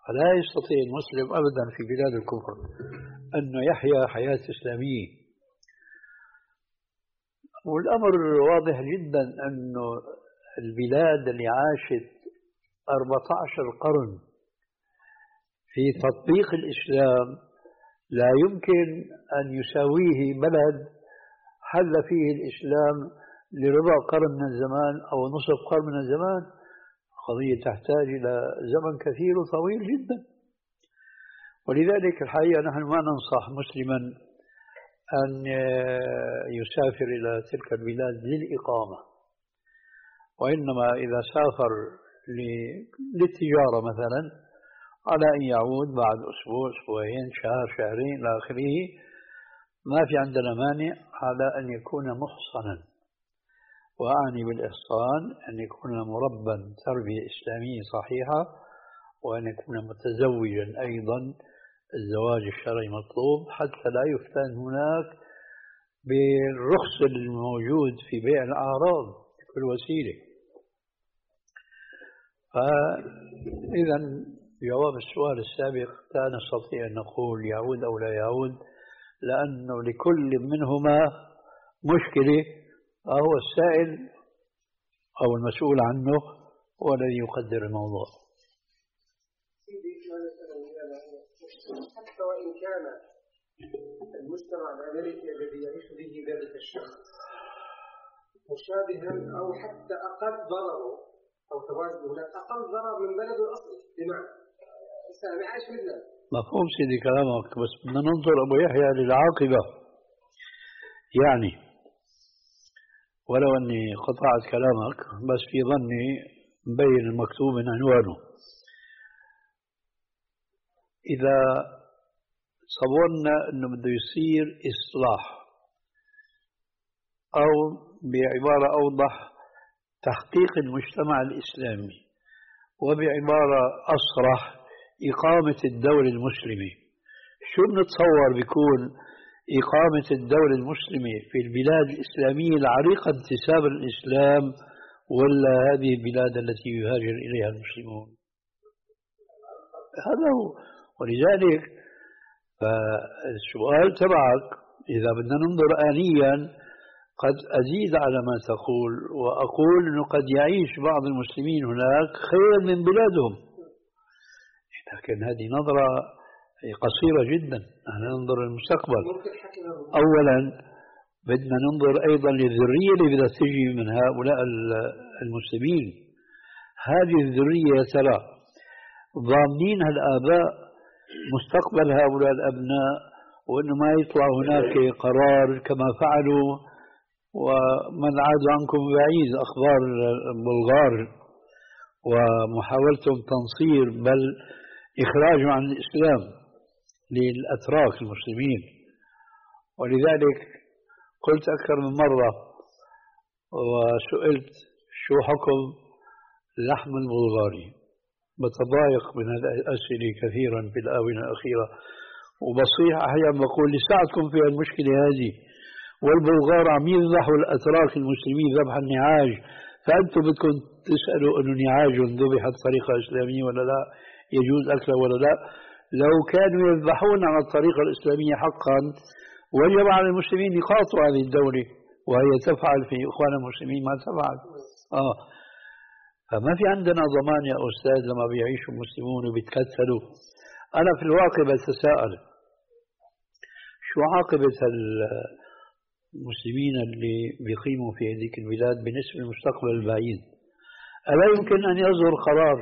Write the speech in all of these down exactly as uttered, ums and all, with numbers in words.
فلا يستطيع المسلم أبدا في بلاد الكفر أنه يحيا حياة إسلامية. والأمر واضح جدا أنه البلاد اللي عاشت أربعة عشر قرن في تطبيق الإسلام لا يمكن أن يساويه بلد حل فيه الإسلام لربع قرن من الزمان أو نصف قرن من الزمان. قضية تحتاج إلى زمن كثير وطويل جدا. ولذلك الحقيقة نحن ما ننصح مسلما أن يسافر إلى تلك البلاد للإقامة، وإنما إذا سافر للتجارة مثلا على أن يعود بعد أسبوع أسبوعين شهر شهرين إلى آخره، ما في عندنا مانع على أن يكون محصنا. وأعني بالإحصان أن يكون مربا تربية إسلامية صحيحة، وأن يكون متزوجا أيضا، الزواج الشرعي مطلوب حتى لا يفتن هناك بالرخص الموجود في بيع الأعراض بكل وسيلة. فإذا جواب السؤال السابق لا نستطيع أن نقول يعود أو لا يعود، لأنه لكل منهما مشكلة، هو السائل أو المسؤول عنه هو الذي يقدر الموضوع. حتى وإن كان المجتمع الأمريكي الذي يعيش به ذلك الشخص مشابها أو حتى أقل ضرره أو تواجد هناك أقل ضرر من بلده الأصلي، بمعنى إنسان عايش في لبنان. مفهوم سيدي كلامك، بس بدنا ننظر أبو يحيى للعاقبة. يعني ولو أني قطعت كلامك بس في ظني مبين المكتوب من عنوانه. إذا صورنا أنه بده يصير إصلاح، أو بعبارة أوضح تحقيق المجتمع الإسلامي، وبعبارة أصرح إقامة الدولة المسلمة، شو بنتصور بيكون إقامة الدولة المسلمة في البلاد الإسلامية العريقة انتسابا للإسلام، ولا هذه البلاد التي يهاجر إليها المسلمون؟ هذا هو. ولذلك فالسؤال تبعك إذا بدنا ننظر آنيا قد أزيد على ما تقول وأقول أنه قد يعيش بعض المسلمين هناك خير من بلادهم، لكن هذه نظرة قصيرة جدا. نحن ننظر للمستقبل. أولا بدنا ننظر أيضا للذرية اللي بدها تجي من هؤلاء المسلمين. هذه الذرية ترى ضامنين الآباء مستقبل هؤلاء الأبناء، وأنه ما يطلع هناك قرار كما فعلوا ومن عاد عنكم بعيد أخبار البلغار ومحاولتهم تنصير بل إخراجهم عن الإسلام للأتراك المسلمين. ولذلك قلت أكثر من مرة وسئلت شو حكم اللحم البلغاري، بتضايق من هذه الأسئلة كثيرا في الآونة الأخيرة، وبصيح أحيانا بقول لساعدكم في المشكلة هذه، والبلغار عم يذبحوا الأتراك المسلمين ذبح النعاج، فأنتم بدكم تسألوا أنه نعاج ذبح بطريقة إسلامية ولا لا، يجوز أكله ولا لا. لو كانوا يذبحون على الطريقة الإسلامية حقا وجب على المسلمين يقاطعوا هذه الدولة، وهي تفعل في إخوان المسلمين ما تفعل. آه فما في عندنا ضمان يا أستاذ لما بيعيشوا المسلمون وبيتكتلوا. أنا في الواقع بتساءل شو عاقبة المسلمين اللي بيقيموا في هذه البلاد بالنسبة للمستقبل البعيد؟ ألا يمكن أن يصدر قرار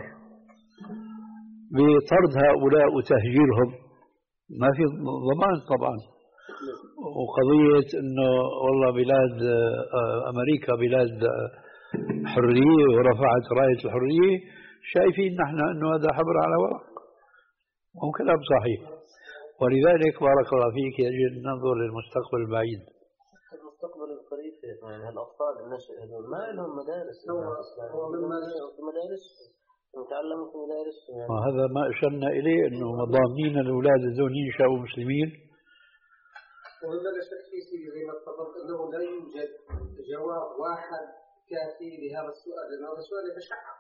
بطرد هؤلاء وتهجيرهم؟ ما في ضمان طبعا. وقضية أنه والله بلاد أمريكا بلاد حرية ورفعت راية الحرية، شايفين نحن أنه هذا حبر على ورق، وهو كلام صحيح. ولذلك بارك الله فيك يجب أن ننظر للمستقبل البعيد. المستقبل القريب يعني هالأطفال النشء هذول ما لهم مدارس، مدارس نتعلم في مدارس يعني. وهذا ما أشرنا إليه أنه مضامين الأولاد الذين ينشأوا مسلمين. وهذا لا شك في سيدي زي ما تفضلت أنه لا يوجد جواب واحد كافي لهذا السؤال، لأن هذا السؤال يتشعب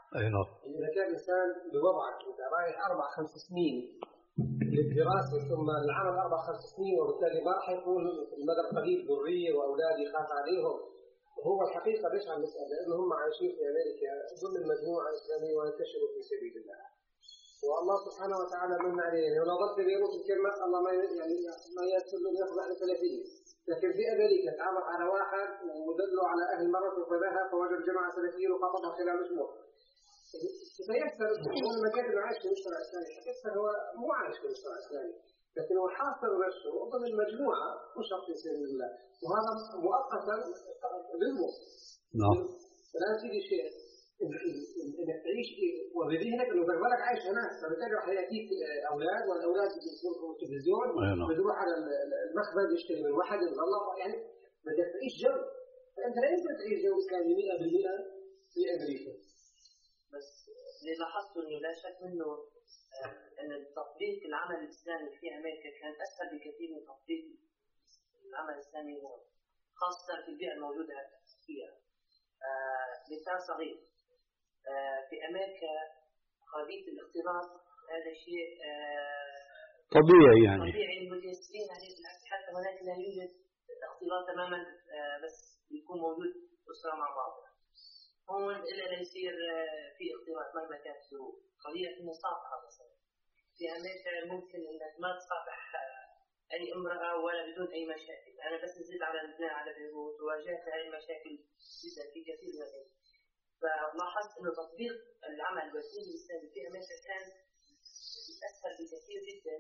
أي نعم. إذا كان الإنسان بوضعك أنت رايح أربع خمس سنين للدراسة ثم العمل أربع خمس سنين، وبالتالي ما راح يكون المدى القريب ذرية وأولاد يخاف عليهم. وهو الحقيقة ليش عم نسأل؟ لأنه هم عايشين في أمريكا ضمن مجموعة إسلامية وينتشروا في سبيل الله. والله سبحانه وتعالى من عليه، ولو ضلت بيروت الكلمة الله ما يعني ما يسر له ياخذ على ثلاثين. لكن في أمريكا تعرف على واحد ودله على أهل مرض وخذها فوجد جماعة سلفيين وخطبها خلال أسبوع. فيكثر هو المكان اللي عايش في المجتمع الإسلامي، يكثر هو مو عايش في المجتمع الإسلامي، لكن هو حاصر نفسه ضمن مجموعة مشرف في سبيل الله، وهذا مؤقتا ظلمه. نعم. فلا تيجي شيء انك تعيش وبذهنك انه بالك عايش هناك، فبالتالي راح ياتيك اولاد، والاولاد يكونوا التلفزيون بيروح على المخبز يشتري من واحد من الله، يعني بدك تعيش جو. فانت لا يمكن تعيش جو اسلامي مئة بالمئة في امريكا. بس اللي لاحظته انه لا شك منه ان تطبيق العمل الاسلامي في امريكا كان اسهل بكثير من تطبيق العمل الاسلامي هون، خاصه في البيئه الموجوده فيها. آه مثال صغير، آه في امريكا قضيه الاختلاط هذا شيء آه طبيعي، يعني طبيعي متيسرين عليه، حتى هناك لا يوجد اختلاط تماما، آه بس يكون موجود اسره مع بعضها. هون إلا لا يصير في اختلاط مهما كانت الظروف. قضية المصافحة مثلا في أمريكا ممكن إنك ما تصافح أي امرأة ولا بدون أي مشاكل. أنا بس نزلت على لبنان على بيروت وواجهت هاي المشاكل جدا في كثير من الأماكن. فلاحظت إنه تطبيق العمل والدين الإسلامي في أمريكا كان أسهل بكثير جدا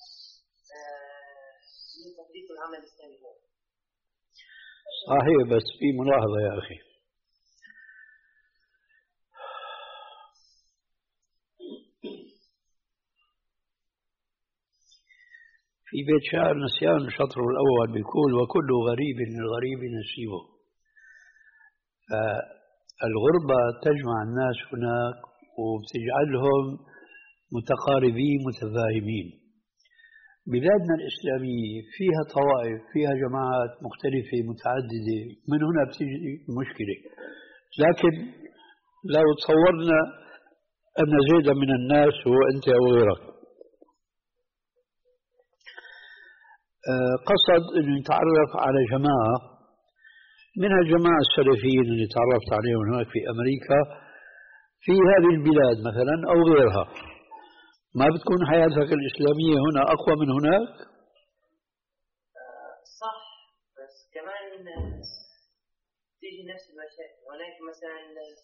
من تطبيق العمل الإسلامي هون. صحيح، بس في ملاحظة يا أخي. في بيت شعر نسيان شطره الأول بيقول: وكل غريب للغريب نسيبه. فالغربة تجمع الناس هناك وبتجعلهم متقاربين متفاهمين. بلادنا الإسلامية فيها طوائف، فيها جماعات مختلفة متعددة، من هنا بتيجي المشكلة. لكن لو تصورنا أن زيدا من الناس هو أنت أو غيرك، قصد أن يتعرف على جماعة منها الجماعة السلفيين اللي تعرفت عليهم هناك في أمريكا في هذه البلاد مثلا أو غيرها، ما بتكون حياتك الإسلامية هنا أقوى من هناك؟ صح، بس كمان تيجي نفس المشاكل. هناك مثلا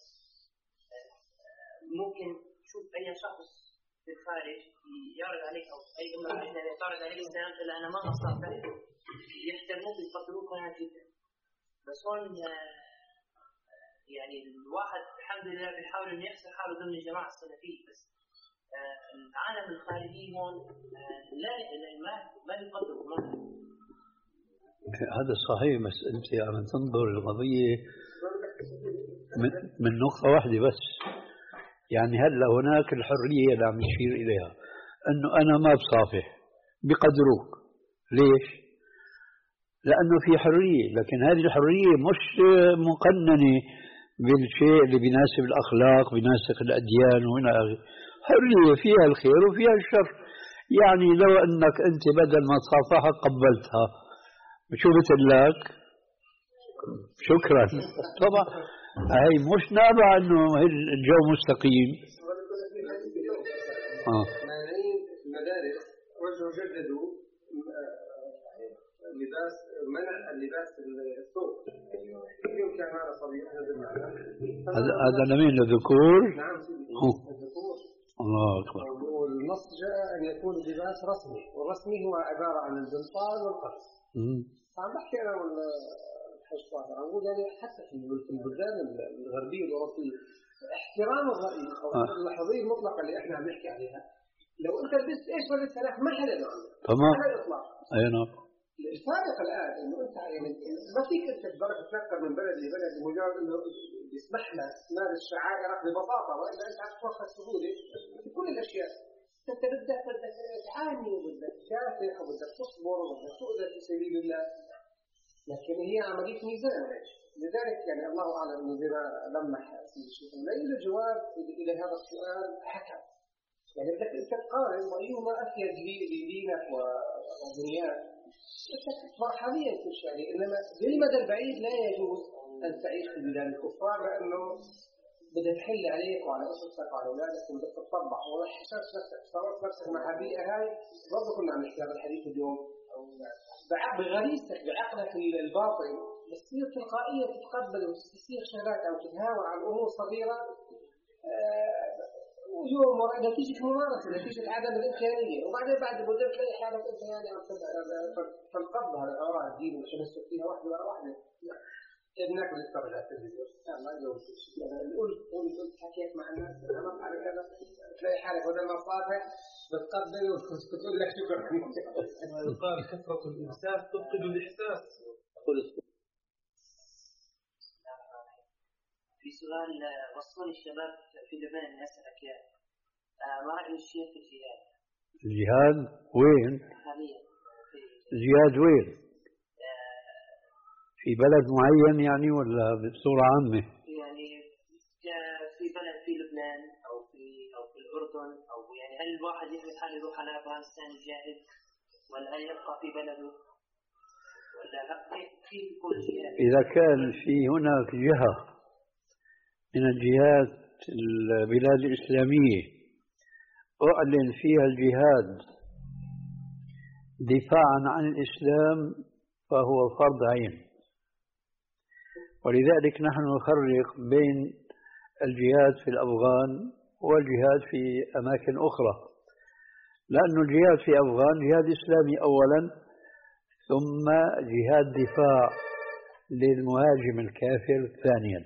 ممكن تشوف أي شخص في الخارج يعرض عليك أو أي امرأة أجنبية تعرض عليك السلام، إلا أنا ما أصافح، يحترموك ويقدروك هنا جدا. بس هون يعني الواحد الحمد لله بيحاول إنه يحسن حاله ضمن الجماعة السلفية، بس العالم الخارجي هون لا ما ما يقدروا ما. هذا صحيح، بس أنت عم تنظر القضية من, من نقطة واحدة بس. يعني هلا هناك الحرية اللي عم يشير إليها، أنه أنا ما بصافح بقدروك. ليش؟ لأنه في حرية، لكن هذه الحرية مش مقننة بالشيء اللي بيناسب الأخلاق بيناسب الأديان، وهنا حرية فيها الخير وفيها الشر. يعني لو أنك أنت بدل ما تصافحها قبلتها شو بتقلك؟ شكرا. طبعا هاي مش نابع أنه الجو مستقيم. آه. المدارس وجهوا جددوا لباس منع اللباس الثوب. يمكن هذا صبي هذا هذا لمين؟ للذكور؟ نعم الذكور. الله أكبر. والنص جاء أن يكون اللباس رسمي، والرسمي هو عبارة عن البنطال والقميص. عم بحكي أنا والحج طاهر، عم بقول يعني حتى في البلدان الغربية الأوروبية احترام الرأي أو الحرية المطلقة اللي إحنا عم نحكي عليها، لو أنت لبست إيش ما لبست سلاح ما حدا له. تمام. على الإطلاق. أي نعم. الفارق الآن إنه أنت يعني ما فيك أنت تقدر تفكر من بلد لبلد مجرد إنه يسمح لك تمارس شعائرك ببساطة، وإلا أنت عم تتوخى سهولة في كل الأشياء. أنت بدك بدك تعاني وبدك تكافح وبدك تصبر وبدك تؤذى في سبيل الله. لكن هي عملية ميزان. لذلك يعني الله أعلم إنه زي ما لمح في شيء لا يوجد جواب إلى هذا السؤال حكم. يعني بدك أنت تقارن وأيهما أفيد لدينك ودنياك مرحليا كل شيء. إنما بالمدى البعيد لا يجوز أن تعيش في بلاد الكفار لأنه بدها تحل عليك وعلى أسرتك وعلى أولادك وبدك تطبع وحساس نفسك صارت نفسك مع البيئة هاي. برضه كنا عم نحكي هذا الحديث اليوم بغريزتك بعقلك الباطن بتصير تلقائيا تتقبل وتصير شغلات أو تتهاون عن أمور صغيرة ويوم ورا نتيجة ممارسة نتيجة عدم الإمكانية وبعدين بعد مدة تلاقي حالك أنت يعني تنقض هذا الآراء الدين وتمسك فيها واحدة ورا واحدة. ابنك بيتفرج على التلفزيون ما يجوز نقول قول قلت حكيت مع الناس أنا على كذا تلاقي حالك بدل ما صافح بتقبل وتقول لك شكرا. يقال كثرة الإحساس تفقد الإحساس. في سؤال وصلني الشباب في لبنان يسألك يا ما رأي الشيخ في الجهاد؟ الجهاد وين؟ حاليا الجهاد وين؟ في بلد معين يعني ولا بصورة عامة؟ يعني في بلد في لبنان أو في أو في الأردن أو يعني هل الواحد يحمل حاله يروح على أفغانستان يجاهد ولا هل يبقى في بلده ولا لا في كل جهاد؟ إذا كان في هناك جهة من الجهات البلاد الإسلامية أعلن فيها الجهاد دفاعا عن الإسلام فهو فرض عين. ولذلك نحن نفرق بين الجهاد في الأفغان والجهاد في أماكن أخرى، لأن الجهاد في أفغان جهاد إسلامي أولا ثم جهاد دفاع للمهاجم الكافر ثانيا.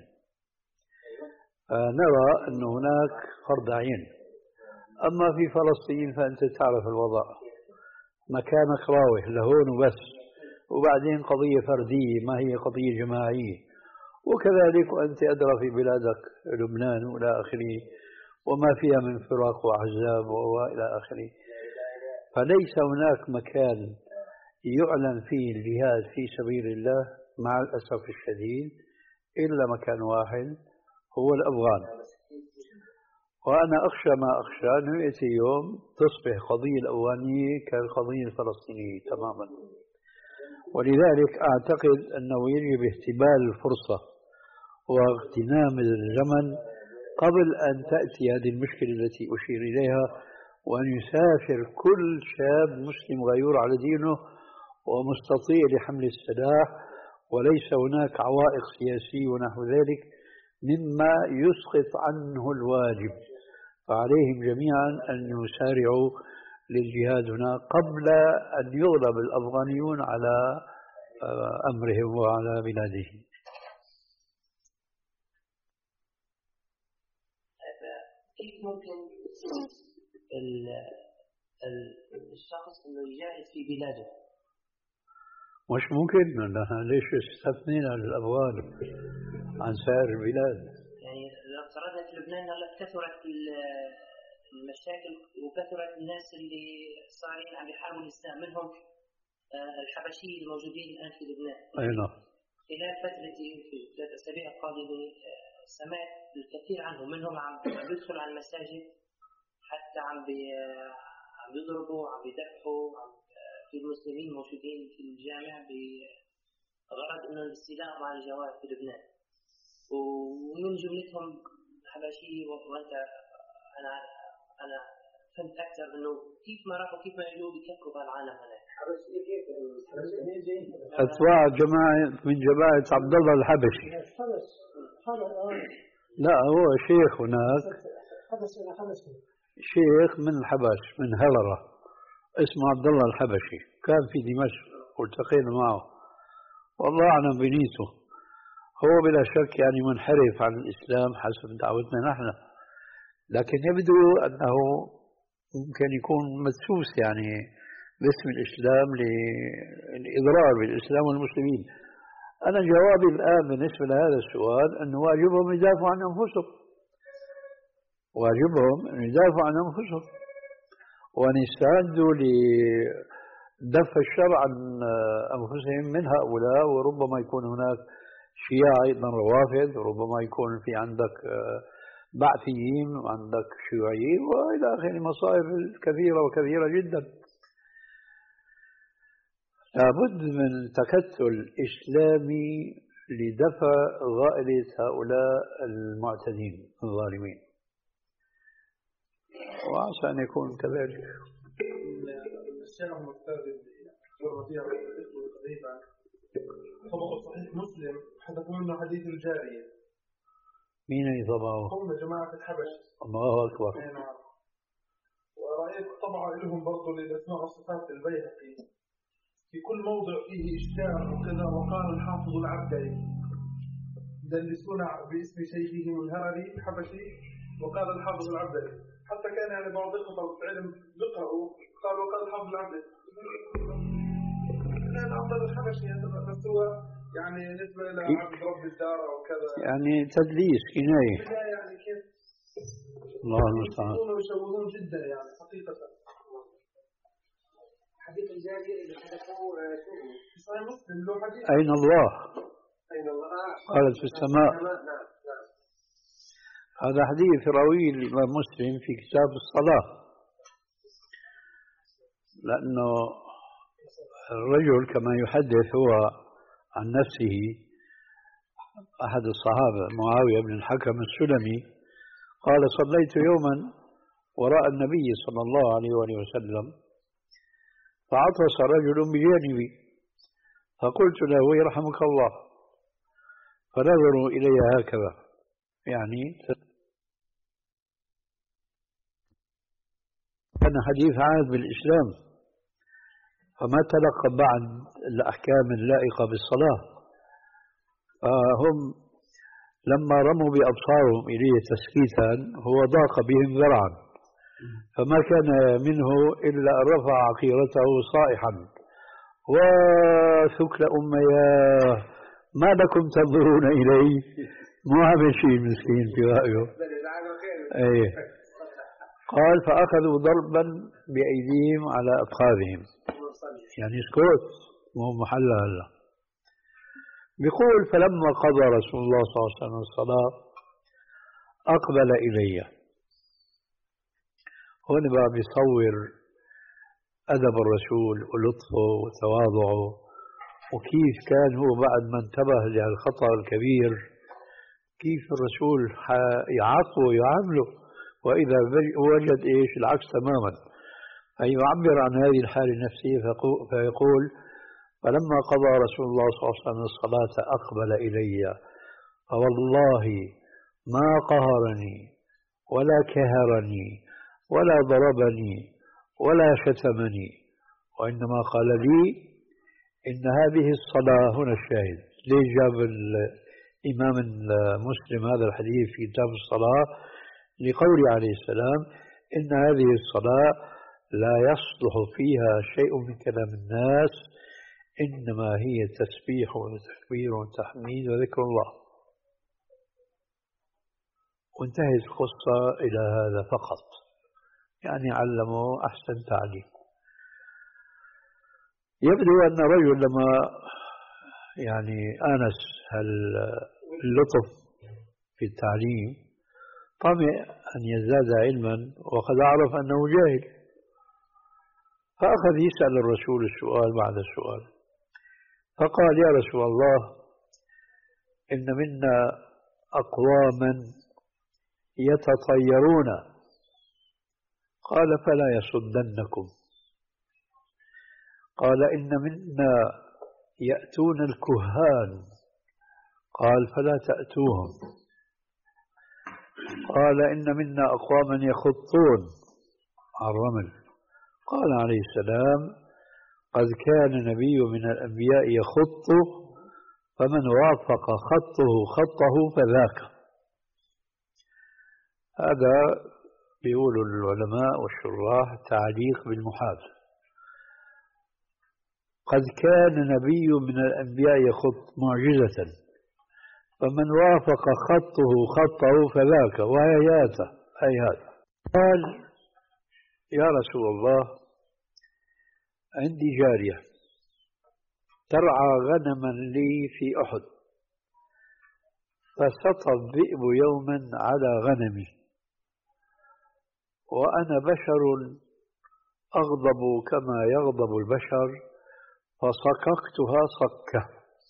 نرى أن هناك فرض عين. أما في فلسطين فأنت تعرف الوضع، مكانك راوح لهون وبس، وبعدين قضية فردية ما هي قضية جماعية، وكذلك أنت أدرى في بلادك لبنان وإلى آخره وما فيها من فرق وأحزاب وإلى آخره. فليس هناك مكان يعلن فيه الجهاد في سبيل الله مع الأسف الشديد إلا مكان واحد هو الأفغان. وأنا أخشى ما أخشى أنه يأتي يوم تصبح قضية الأفغانية كالقضية الفلسطينية تماما. ولذلك أعتقد أنه يجب احتمال الفرصة واغتنام الزمن قبل أن تأتي هذه المشكلة التي أشير إليها، وأن يسافر كل شاب مسلم غيور على دينه ومستطيع لحمل السلاح وليس هناك عوائق سياسية ونحو ذلك مما يسقط عنه الواجب. فعليهم جميعا أن يسارعوا للجهاد هنا قبل أن يغلب الأفغانيون على أمرهم وعلى بلادهم. كيف ممكن الشخص إنه يجاهد في بلاده؟ مش ممكن. ليش استثنينا للأفغان عن سائر البلاد؟ يعني لو افترضنا في لبنان هلا كثرت المشاكل وكثرت الناس اللي صارين عم يحاربوا الإسلام، منهم الحبشيين الموجودين الآن في لبنان. أي نعم. خلال فترتي في الثلاث أسابيع القادمة سمعت الكثير عنهم، منهم عم يدخلوا على المساجد حتى عم بي عم يضربوا عم يذبحوا في المسلمين موجودين في الجامع بغرض انه الاستيلاء مع الجواد في لبنان، ومن جملتهم الحبشي. وانت انا انا فهمت اكثر انه كيف ما راحوا كيف ما يجوا بيكفروا بالعالم هناك. اتباع جماعه من جماعه عبد الله الحبشي. لا هو شيخ هناك، شيخ من الحبش من هلرة اسمه عبد الله الحبشي، كان في دمشق والتقينا معه والله أعلم بنيته. هو بلا شك يعني منحرف عن الإسلام حسب دعوتنا نحن، لكن يبدو أنه ممكن يكون مدسوس يعني باسم الإسلام للإضرار بالإسلام والمسلمين. أنا جوابي الآن بالنسبة لهذا السؤال أنه واجبهم يدافعوا عن أنفسهم، واجبهم أن يدافعوا عن أنفسهم وأن يستعدوا دف الشر عن أنفسهم من هؤلاء، وربما يكون هناك شيعة أيضا روافد، وربما يكون في عندك بعثيين وعندك شيوعيين وإلى آخره، مصائب كثيرة وكثيرة جدا. لابد من تكتل إسلامي لدفع غائلة هؤلاء المعتدين الظالمين، وعسى أن يكون كذلك. الشيخ المستاذ الربيع تقريبا طبق صحيح مسلم حدثوا لنا حديث الجارية. مين يطبعه؟ هم جماعة الحبش. الله أكبر. نعم. ورأيت طبعا لهم برضو للأسماء والصفات البيهقي في كل موضع فيه إشكال وكذا. وقال الحافظ العبدري دلسون باسم شيخهم الهرري الحبشي، وقال الحافظ العبدري حتى كان يعني بعض الخطب علم ذكروا قال وقال الحافظ العبدري كان عبد الحبشي بس هو يعني نسبة إلى عبد رب الدار وكذا، يعني تدليس كناية. يعني كيف الله المستعان. يشوهون جدا يعني حقيقة. حديث الجارية اللي حدثوا في صحيح مسلم له حديث أين الله؟ أين الله؟ قالت في السماء. نعم نعم. هذا حديث روي الإمام مسلم في كتاب الصلاة، لأنه الرجل كما يحدث هو عن نفسه أحد الصحابة معاوية بن الحكم السلمي قال صليت يوما وراء النبي صلى الله عليه وآله وسلم فعطس رجل بجانبي فقلت له يرحمك الله، فنظروا إلي هكذا، يعني كان حديث عهد بالإسلام، فما تلقى بعد الأحكام اللائقة بالصلاة. فهم لما رموا بأبصارهم إليه تسكيتا هو ضاق بهم ذرعا، فما كان منه إلا أن رفع عقيرته صائحا وثكل أمياه ما لكم تنظرون إليه، مو عامل شيء مسكين في رأيه. أيه. قال فأخذوا ضربا بأيديهم على أفخاذهم، يعني اسكت مو محل هلا. بيقول فلما قضى رسول الله صلى الله عليه وسلم الصلاة أقبل إلي. هون بقى بيصور أدب الرسول ولطفه وتواضعه، وكيف كان هو بعد ما انتبه للخطأ الكبير كيف الرسول يعاقبه ويعامله، وإذا وجد إيش العكس تماما. فيعبر عن هذه الحالة النفسية فيقول فلما قضى رسول الله صلى الله عليه وسلم الصلاة أقبل إلي فوالله ما قهرني ولا كهرني ولا ضربني ولا شتمني، وإنما قال لي إن هذه الصلاة، هنا الشاهد ليش جاب الإمام المسلم هذا الحديث في كتاب الصلاة؟ لقول عليه السلام إن هذه الصلاة لا يصلح فيها شيء من كلام الناس، إنما هي تسبيح وتكبير وتحميد وذكر الله. وانتهت القصة إلى هذا فقط، يعني علموا أحسن تعليم. يبدو أن رجل لما يعني آنس اللطف في التعليم طمع أن يزداد علما وقد عرف أنه جاهل، فأخذ يسأل الرسول السؤال بعد السؤال، فقال يا رسول الله إن منا أقواما يتطيرون، قال فلا يصدنكم. قال إن منا يأتون الكهان، قال فلا تأتوهم. قال إن منا أقواما يخطون على الرمل، قال عليه السلام قد كان نبي من الأنبياء يخط فمن وافق خطه خطه فذاك. هذا بيقول العلماء والشراح تعليق بالمحال. قد كان نبي من الأنبياء يخط معجزة فمن وافق خطه خطه فذاك وهياته أي هذا. قال يا رسول الله عندي جارية ترعى غنما لي في أحد، فسطى الذئب يوما على غنمي، وأنا بشر أغضب كما يغضب البشر، فصككتها صكة،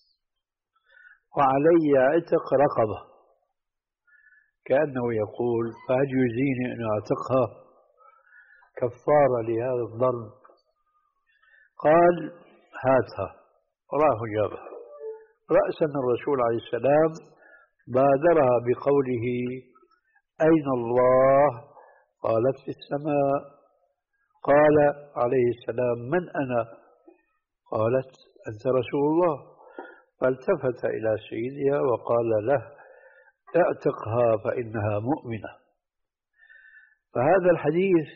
وعلي عتق رقبة، كأنه يقول فهل يجزيني أن أعتقها كفارة لهذا الضرب؟ قال هاتها، راه جابها. رأسا الرسول عليه السلام بادرها بقوله أين الله؟ قالت في السماء. قال عليه السلام من أنا؟ قالت أنت رسول الله. فالتفت إلى سيدها وقال له اعتقها فإنها مؤمنة. فهذا الحديث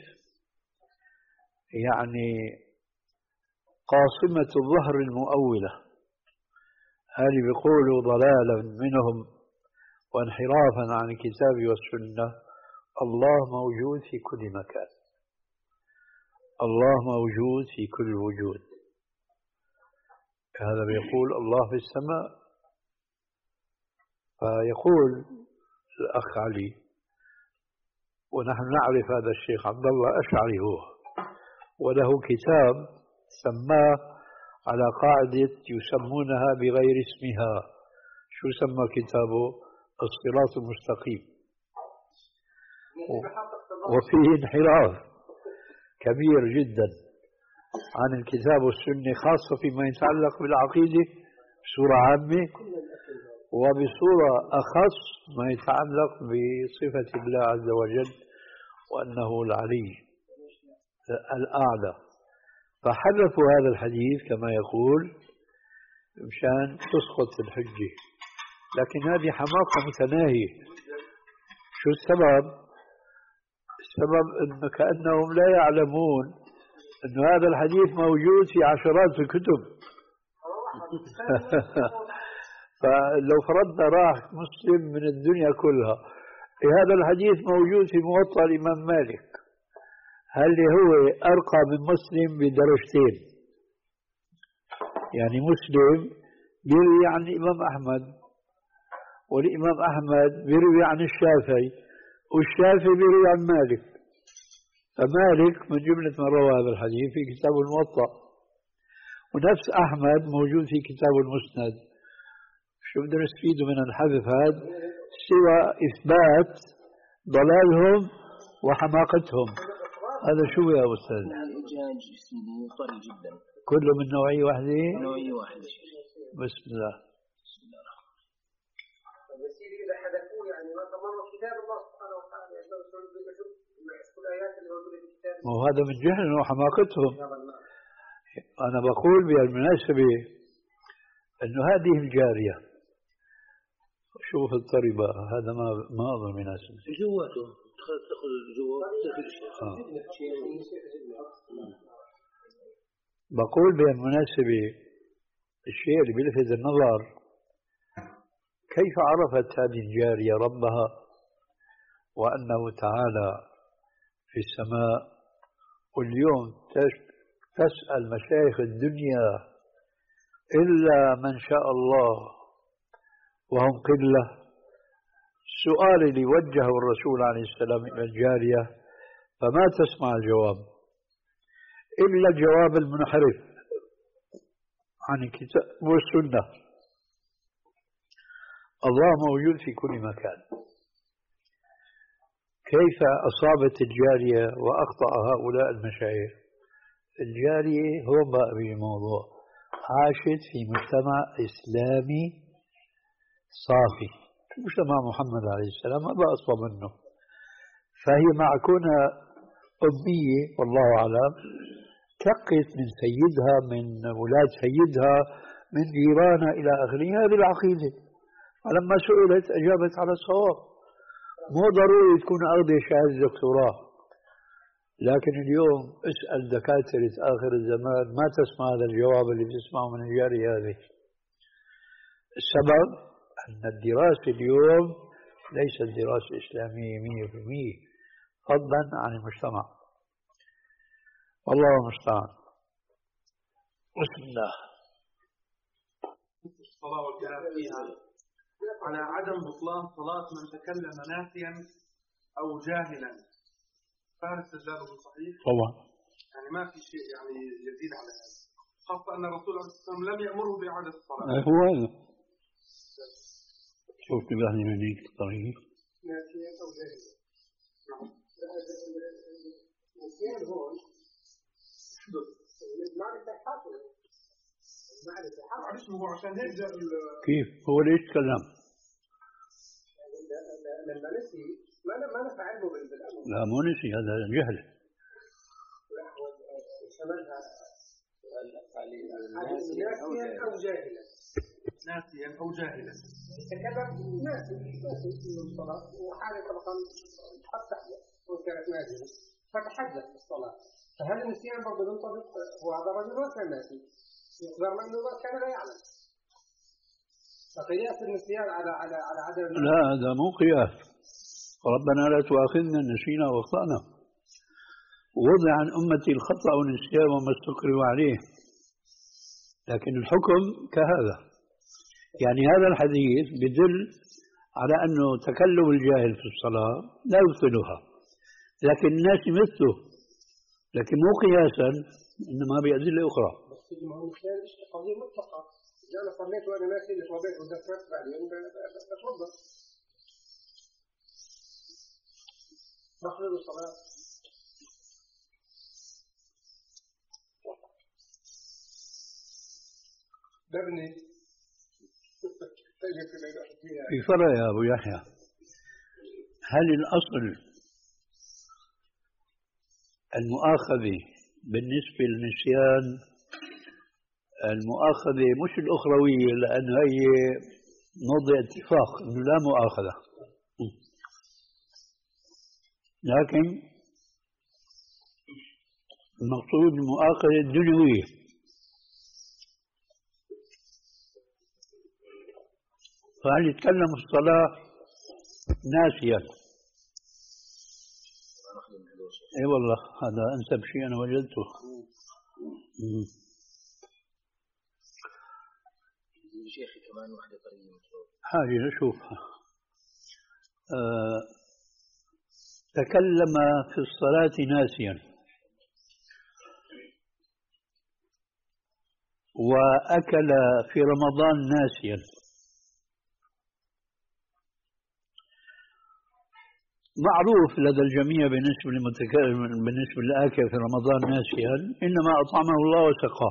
يعني قاصمة الظهر المؤولة، هل بيقولوا ضلالا منهم وانحرافا عن الكتاب والسنة. الله موجود في كل مكان، الله موجود في كل وجود. هذا بيقول الله في السماء. فيقول الأخ علي، ونحن نعرف هذا الشيخ عبد الله أشعري هو، وله كتاب سماه على قاعدة يسمونها بغير اسمها. شو سمى كتابه؟ الصراط المستقيم. وفيه انحراف كبير جدا عن الكتاب والسنة، خاصة فيما يتعلق بالعقيدة بصورة عامة، وبصورة أخص ما يتعلق بصفة الله عز وجل وأنه العلي الأعلى. فحذفوا هذا الحديث كما يقول مشان تسقط الحجة، لكن هذه حماقة متناهية. شو السبب؟ السبب أن كأنهم لا يعلمون أن هذا الحديث موجود في عشرات الكتب. فلو فرضنا راح مسلم من الدنيا كلها هذا الحديث موجود في موطأ الإمام مالك، هل هو أرقى من مسلم بدرجتين؟ يعني مسلم بيروي عن الإمام أحمد، والإمام أحمد بيروي عن الشافعي، والشافعي بيروي عن مالك. فمالك من جملة من روى هذا الحديث في كتاب الموطأ، ونفس أحمد موجود في كتاب المسند. شو بدنا نستفيد من الحذف هذا سوى إثبات ضلالهم وحماقتهم؟ هذا شو يا أستاذ؟ الإجاج سيدي طري جدا، كله من نوعية واحدة. نوعية واحدة. بسم الله. بسم الله الرحمن الرحيم. بس إذا حدثوه يعني ما تمر كتاب الله سبحانه وتعالى يشمل كل الآيات اللي موجودة في الكتاب. وهذا من جهل وحماقتهم. أنا بقول بالمناسبة إنه هذه الجارية، شوف الطريبة، هذا ما ما أظن مناسب. جواته تدخل جوا آه. بقول بالمناسبة الشيء اللي بيلفت النظر كيف عرفت هذه الجارية ربها وأنه تعالى في السماء، واليوم تسأل مشايخ الدنيا إلا من شاء الله وهم قلة. السؤال اللي وجهه الرسول عليه السلام إلى الجارية فما تسمع الجواب إلا الجواب المنحرف عن الكتاب والسنة. الله موجود في كل مكان. كيف أصابت الجارية وأخطأ هؤلاء المشايخ؟ الجارية هو بقى بالموضوع عاشت في مجتمع إسلامي صافي، في مجتمع محمد عليه السلام ما بقى أصفى منه. فهي مع كونها أمية والله أعلم تلقت من سيدها، من أولاد سيدها، من جيرانها إلى آخره هذه العقيدة. فلما سئلت أجابت على الصواب. مو ضروري تكون أخذ شهادة دكتوراه، لكن اليوم اسأل دكاترة آخر الزمان ما تسمع هذا الجواب اللي بتسمعه من الجارية هذه. السبب أن الدراسة اليوم ليست دراسة إسلامية مية بالمية، فضلا عن المجتمع. والله المستعان. بسم الله. الصلاة والكلام فيها على عدم بطلان صلاة من تكلم ناسيا أو جاهلا، فهل استدلاله صحيح؟ طبعا. يعني ما في شيء يعني يزيد على هذا، خاصة أن الرسول عليه الصلاة والسلام لم يأمره بإعادة الصلاة. هو هذا. شوف تبعني من هيك الطريق. ناسيا أو جاهلا. ناسيا هون معرفة حاصل. معرفة حاصل. معلش هو عشان هيك جاء كيف؟ هو ليش تكلم؟ لما نسي ما ما نفع علمه بالأمر. لا مو نسي، هذا جهل. لا هو سمعها ناسيا أو جاهلا. ناسيا أو جاهلا. يتكلم ناسي ناسي في الصلاة وحالة طبعا قد تحدث وكانت نازلة فتحدث في الصلاة، فهل النسيان برضه ينطبق؟ وهذا الرجل ما كان ناسي، يقدر ما إنه كان لا يعلم، فقياس النسيان على على على عدم. لا هذا مو قياس. ربنا لا تؤاخذنا نسينا واخطأنا، ووضع عن أمتي الخطأ والنسيان وما استكرهوا عليه، لكن الحكم كهذا. يعني هذا الحديث يدل على أنه تكلم الجاهل في الصلاة لا يبطلها، لكن الناس مثله، لكن مو قياسا، إنما بأدلة أخرى. بس ما هو النسيان قضية مطلقة، إذا أنا صليت وأنا ناسي اللي صليت وذكرت بعدين بتوضأ بخلص الصلاة. ببني في فرق يا أبو يحيى، هل الأصل المؤاخذة بالنسبة للنسيان المؤاخذة مش الأخروية، لأن هي موضع اتفاق إنه لا مؤاخذة، لكن المقصود المؤاخذة الدنيوية. فهل يتكلم في الصلاة ناسيا؟ اي والله هذا انسب شيء انا وجدته. شيخي كمان واحدة طريقة حاجة نشوفها. أه تكلم في الصلاة ناسيا وأكل في رمضان ناسيا، معروف لدى الجميع بالنسبة للمتكلم بالنسبة للآكل في رمضان ناسيا إنما أطعمه الله وسقاه.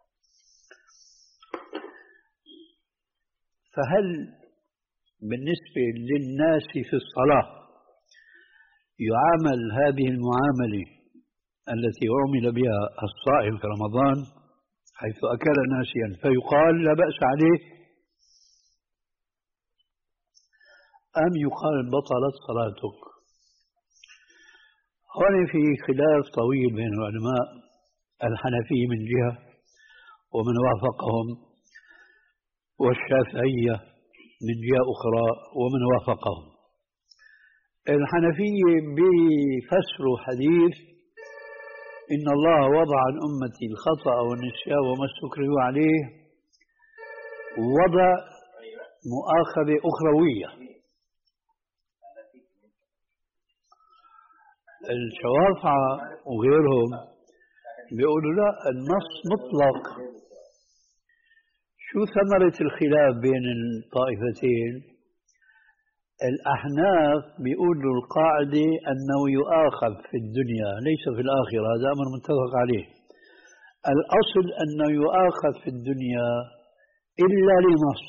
فهل بالنسبة للناس في الصلاة يعامل هذه المعاملة التي عمل بها الصائم في رمضان حيث أكل ناسيا فيقال لا بأس عليه، أم يقال بطلت صلاتك؟ هون في خلاف طويل بين العلماء، الحنفي من جهة ومن وافقهم، والشافعية من جهة أخرى ومن وافقهم. الحنفية بفسروا حديث إن الله وضع عن أمتي الخطأ والنسيان وما استكرهوا عليه، وضع مؤاخذة أخروية. الشوافعة وغيرهم بيقولوا لا، النص مطلق. شو ثمرة الخلاف بين الطائفتين؟ الأحناف بيقولوا القاعدة أنه يؤاخذ في الدنيا ليس في الآخرة، هذا أمر متفق عليه. الأصل أنه يؤاخذ في الدنيا إلا لنص.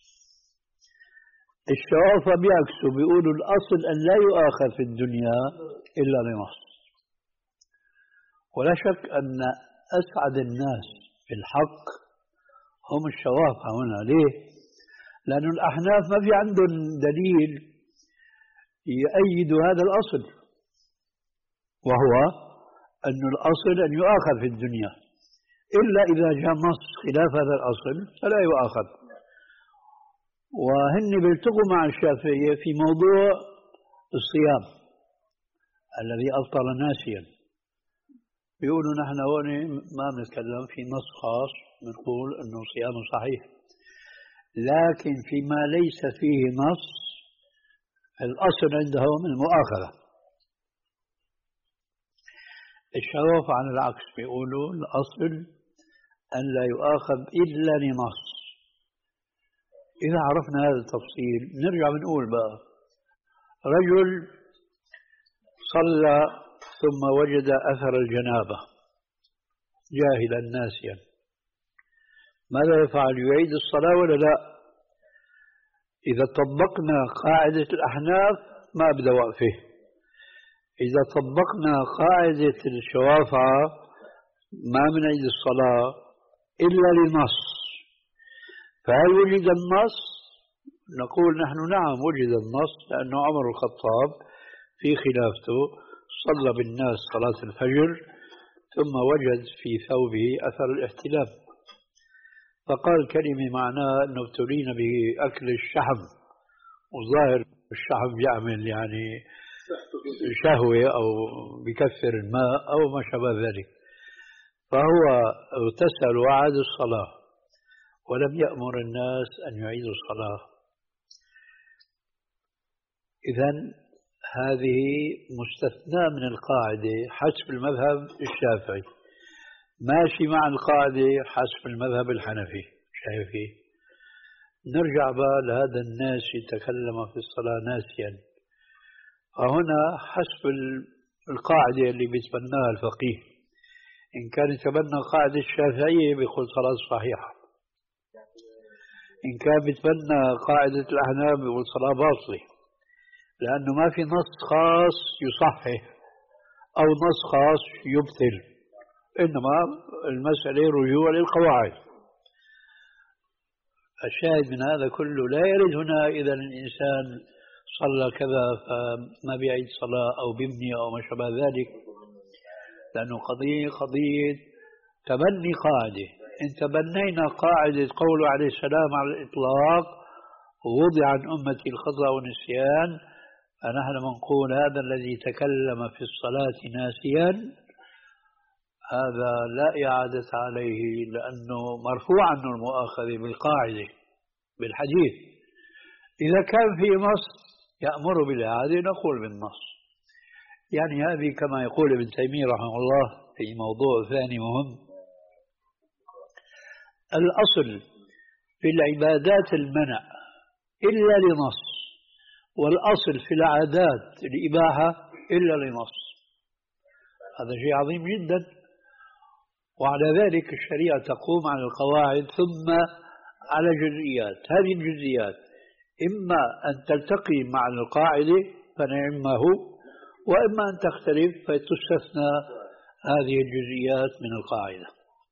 الشوافع بيعكسوا بيقولوا الأصل أن لا يؤاخذ في الدنيا إلا لنص. ولا شك أن أسعد الناس في الحق هم الشوافع هنا. ليه؟ لأن الأحناف ما في عندهم دليل يؤيد هذا الأصل، وهو أن الأصل أن يؤاخذ في الدنيا، إلا إذا جاء نص خلاف هذا الأصل فلا يؤاخذ. وهن بيلتقوا مع الشافعية في موضوع الصيام الذي أفطر ناسيا، بيقولوا نحن هون ما بنتكلم في نص خاص، بنقول انه صيامه صحيح، لكن فيما ليس فيه نص الاصل عندهم المؤاخذه. الشوافع على العكس بيقولوا الاصل ان لا يؤاخذ الا لنص. اذا عرفنا هذا التفصيل نرجع بنقول بقى رجل صلى ثم وجد اثر الجنابه جاهلا ناسيا، ماذا يفعل؟ يعيد الصلاة ولا لا؟ إذا طبقنا قاعدة الأحناف ما بدأ وقفه، إذا طبقنا قاعدة الشوافعة ما بنعيد الصلاة إلا لنص. فهل وجد النص؟ نقول نحن نعم وجد النص، لأنه عمر الخطاب في خلافته صلى بالناس صلاة الفجر ثم وجد في ثوبه أثر الاحتلام، فقال كلمة معناها أنه ابتلينا بأكل الشحم، وظاهر الشحم يعمل يعني شهوة أو بكثر الماء أو ما شابه ذلك، فهو اغتسل وعاد الصلاة ولم يأمر الناس أن يعيدوا الصلاة. إذن هذه مستثنى من القاعدة حسب المذهب الشافعي، ماشي مع القاعدة حسب المذهب الحنفي. شايفي؟ نرجع بقى لهذا الناس يتكلم في الصلاة ناسيا، فهنا حسب القاعدة اللي بيتبناها الفقيه، إن كان يتبنى قاعدة الشافعية بيقول صلاة صحيحة، إن كان بيتبنى قاعدة الأحناف بيقول صلاة باطلة، لأنه ما في نص خاص يصحح أو نص خاص يبطل، إنما المسألة رجوع للقواعد. الشاهد من هذا كله لا يرد هنا إذا الإنسان صلى كذا فما بيعيد صلاة أو بيبني أو ما شابه ذلك، لأنه قضية قضية تبني قاعدة. إن تبنينا قاعدة قوله عليه السلام على الإطلاق ووضع عن أمتي الخطأ والنسيان، فنحن نقول هذا الذي تكلم في الصلاة ناسيا هذا لا إعادة عليه، لأنه مرفوع عنه المؤاخذة بالقاعدة بالحديث. إذا كان في نص يأمر بالإعادة نقول بالنص. يعني هذه كما يقول ابن تيمية رحمه الله في موضوع ثاني مهم، الأصل في العبادات المنع إلا لنص، والأصل في العادات الإباحة إلا لنص. هذا شيء عظيم جدا، وعلى ذلك الشريعة تقوم على القواعد ثم على جزئيات. هذه الجزئيات إما أن تلتقي مع القاعدة فنعمه، وإما أن تختلف فتستثنى هذه الجزئيات من القاعدة.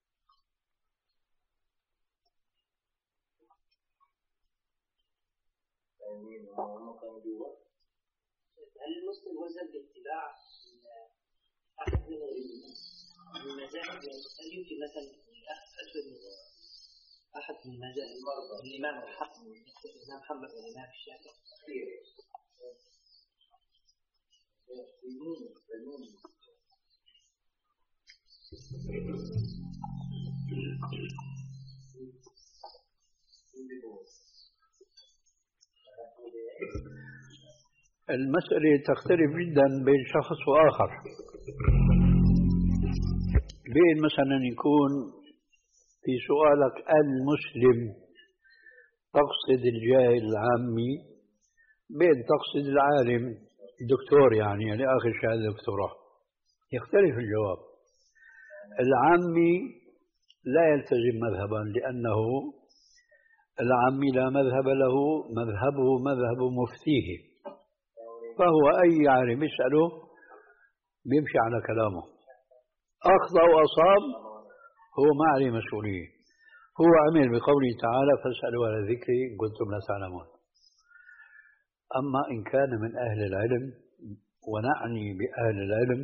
هل المسلم وزن باتباع أحد من المذاهب؟ هل يمكن مثلا أشهد أحد من المذاهب الإمام الحسن مثل الإمام محمد والإمام الشافعي؟ المسألة تختلف جدا بين شخص وآخر. بين مثلا يكون في سؤالك المسلم تقصد الجاهل العامي، بين تقصد العالم الدكتور يعني يعني آخر شهادة دكتوراه، يختلف الجواب. العامي لا يلتزم مذهبا لأنه العامي لا مذهب له، مذهبه مذهب مفتيه، فهو أي عالم يسأله بيمشي على كلامه، أخطأ وأصاب هو ما عليه مسؤولية، هو عمل بقوله تعالى فاسألوا على ذكري إن كنتم لا تعلمون. أما إن كان من أهل العلم، ونعني بأهل العلم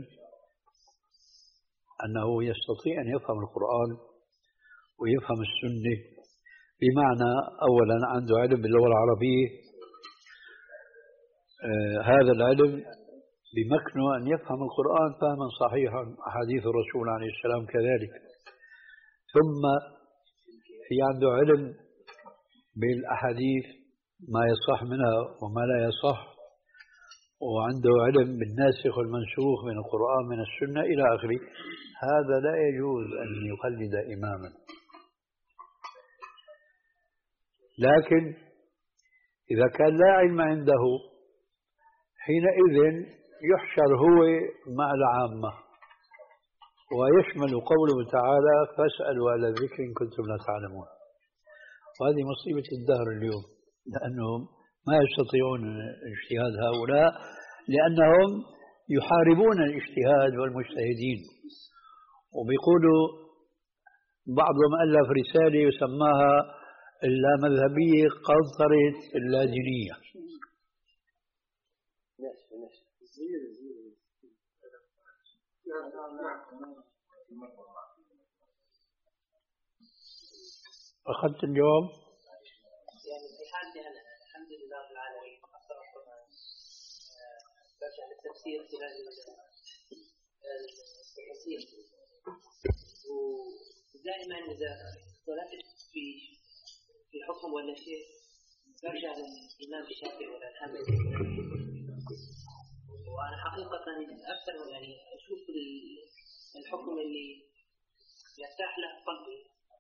أنه يستطيع أن يفهم القرآن ويفهم السنة، بمعنى أولا عنده علم باللغة العربية، آه هذا العلم بمكنه أن يفهم القرآن فهما صحيحا، أحاديث الرسول عليه السلام كذلك. ثم في عنده علم بالأحاديث ما يصح منها وما لا يصح، وعنده علم بالناسخ والمنسوخ من القرآن من السنة إلى آخره. هذا لا يجوز أن يقلد إماما. لكن إذا كان لا علم عنده حينئذ يحشر هو مع العامة، ويشمل قوله تعالى فاسألوا على الذكر إن كنتم لا تعلمون. وهذه مصيبة الدهر اليوم، لأنهم ما يستطيعون اجتهاد هؤلاء، لأنهم يحاربون الاجتهاد والمجتهدين. وبيقولوا بعضهم ألف رسالة يسماها اللامذهبية قنطرة اللادينية. أخذت الجواب؟ يعني في حالتي أنا الحمد لله رب العالمين أقرأ القرآن، برجع للتفسير خلال التفسير، ودائما إذا اختلفت في في حكم ولا شيء برجع للإمام الشافعي ولا الحنبلي. وأنا حقيقة أكثر يعني أشوف الحكم اللي يرتاح له قلبي،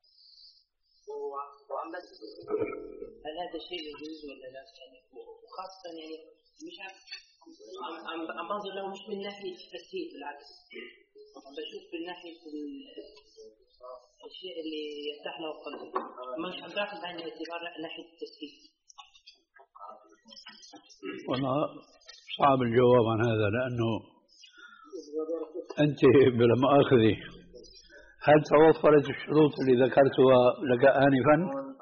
وعم بس هل هذا الشيء يجوز ولا لا؟ يعني وخاصة يعني مش عم عم عم بنظر له مش من ناحية التسهيل، بالعكس عم بشوف من ناحية الشيء اللي يرتاح له قلبي، مش عم باخذ بعين الاعتبار ناحية التسهيل. والله صعب الجواب عن هذا، لأنه أنت بلا مؤاخذة هل توفرت الشروط اللي ذكرتها لك آنفا؟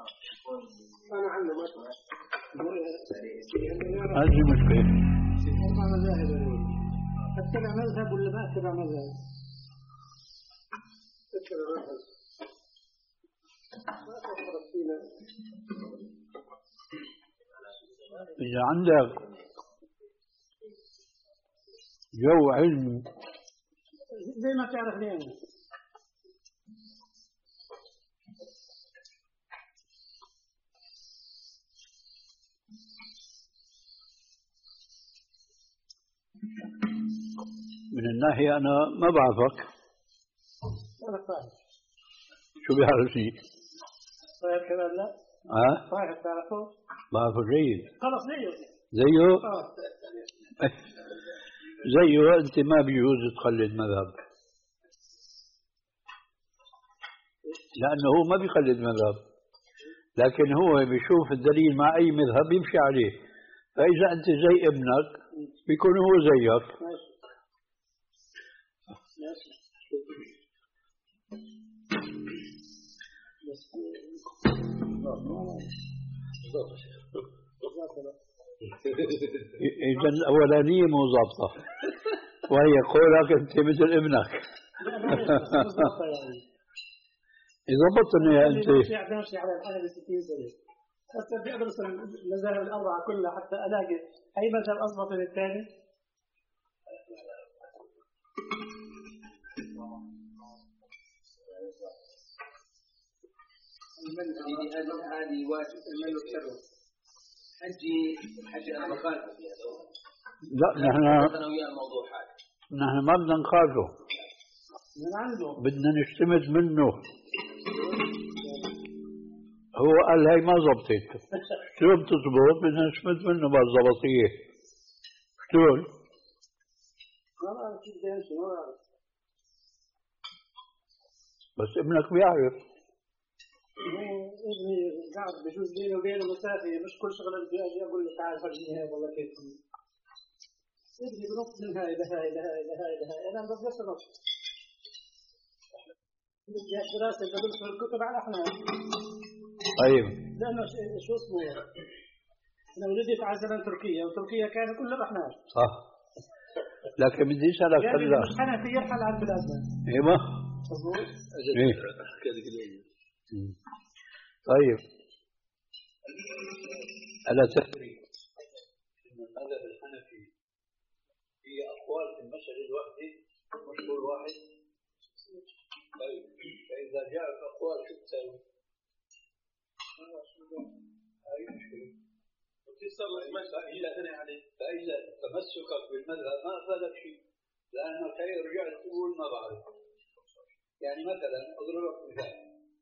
هذه مشكلة. أربع مذاهب أتبع مذهب ولا ما أتبع مذهب؟ أتبع مذهب. إذا عندك جو علم زي ما تعرف ليه من الناحية أنا ما بعرفك. أنا فاهم. شو بيعرفني؟ طيب كمان لا؟ ها؟ طيب تعرفه؟ بعرفه جيد. خلص زيه. زيه؟ آه. زيه. أنت ما بيجوز تقلد مذهب، لأنه هو ما بيقلد مذهب، لكن هو بيشوف الدليل مع أي مذهب يمشي عليه. فإذا أنت زي ابنك بيكون هو زيك. إذا الأولانية مو ضابطة، وهي قولك أنت مثل ابنك. إذا ضبطني يا أنت ماشي على الحالة بستين سنة. هسه بدي أدرس المذاهب الأربعة كلها حتى ألاقي أي مذهب أضبط من الثاني. سيدي هذه هذه واجب المن والكرم. حجي حجي أنا بخالف فيها. لا نحن أنا وياه الموضوع هذا. نحن ما بدنا نخالفه، من عنده بدنا نشتمد منه. هو قال هاي ما زبطت، شلون بتزبط؟ بدنا نشتمد منه بالضبطية. شلون؟ ما بعرف كيف بدي أمشي، ما بعرف. بس ابنك بيعرف. ابني قاعد بجوز بينه وبينه مسافة، مش كل شغلة بدي أجي أقول له تعال فرجيني هاي والله كيف. ابني بنط من هاي لهاي لهاي لهاي لهاي، أنا بس بنط. بدي دراسة بدرس في الكتب على أحنا. طيب. لأنه شو اسمه؟ أنا ولدت على زمن تركيا، وتركيا كانت كلها أحناف. صح. لكن بدي أسألك يعني هلا. مش حنفي يرحل عن بلادنا. ايوه. مظبوط. ايه. طيب. ألا تدري أن المذهب الحنفي هي مسألة وحدة مشهور واحد. طيب فإذا جاءت أقوال شو تسوي؟ هاي مشكلة. فإذا تمسكك بالمذهب ما أفادك شيء، لأنك هي رجعت تقول ما بعرف. يعني مثلا أضرب لك مثال،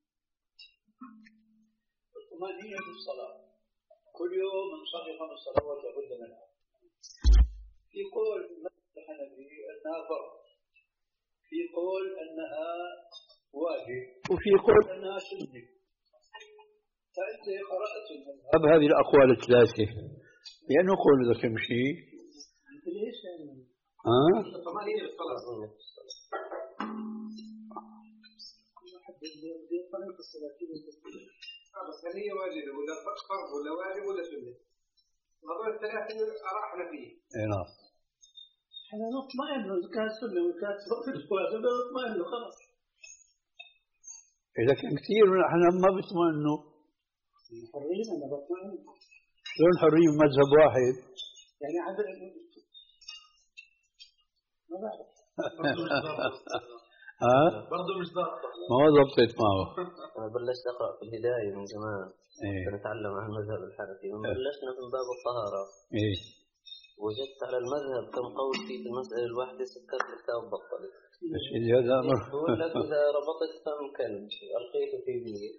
الطمأنينة في الصلاة كل يوم نصلي خمس صلوات لابد منها. في قول الحنفي أنها فرض، في قول أنها واجب، وفي قول أنها سنة. فأنت قرأت المذهب هذه الأقوال الثلاثة، لأنه قول ذاك يمشي. ليش يعني؟ ها؟ الطمأنينة في الصلاة. بس هل هي واجبة ولا فرض ولا واجب ولا سنة؟ هذول الثلاثة آراء حنفية. اي نعم. احنا نطمئن إذا كانت سنة وإذا كانت واجب نطمئن خلاص. إذا كان كثير من الأحناف ما بيطمئنوا. حرية أنا بطمئن. شلون حرية مذهب واحد؟ يعني عدل ما بعرف. ها؟ برضه مش ضابطة. ما هو ضبطت معه. أنا بلشت أقرأ في الهداية من زمان. إيه. نتعلم عن المذهب الحنفي، من بلشنا من باب الطهارة. إيه. وجدت على المذهب كم قول فيه في المسألة الواحدة سكرت الكتاب بطلت. بس هذا أمر. بقول لك إذا ربطت فم كلب ألقيته في بير،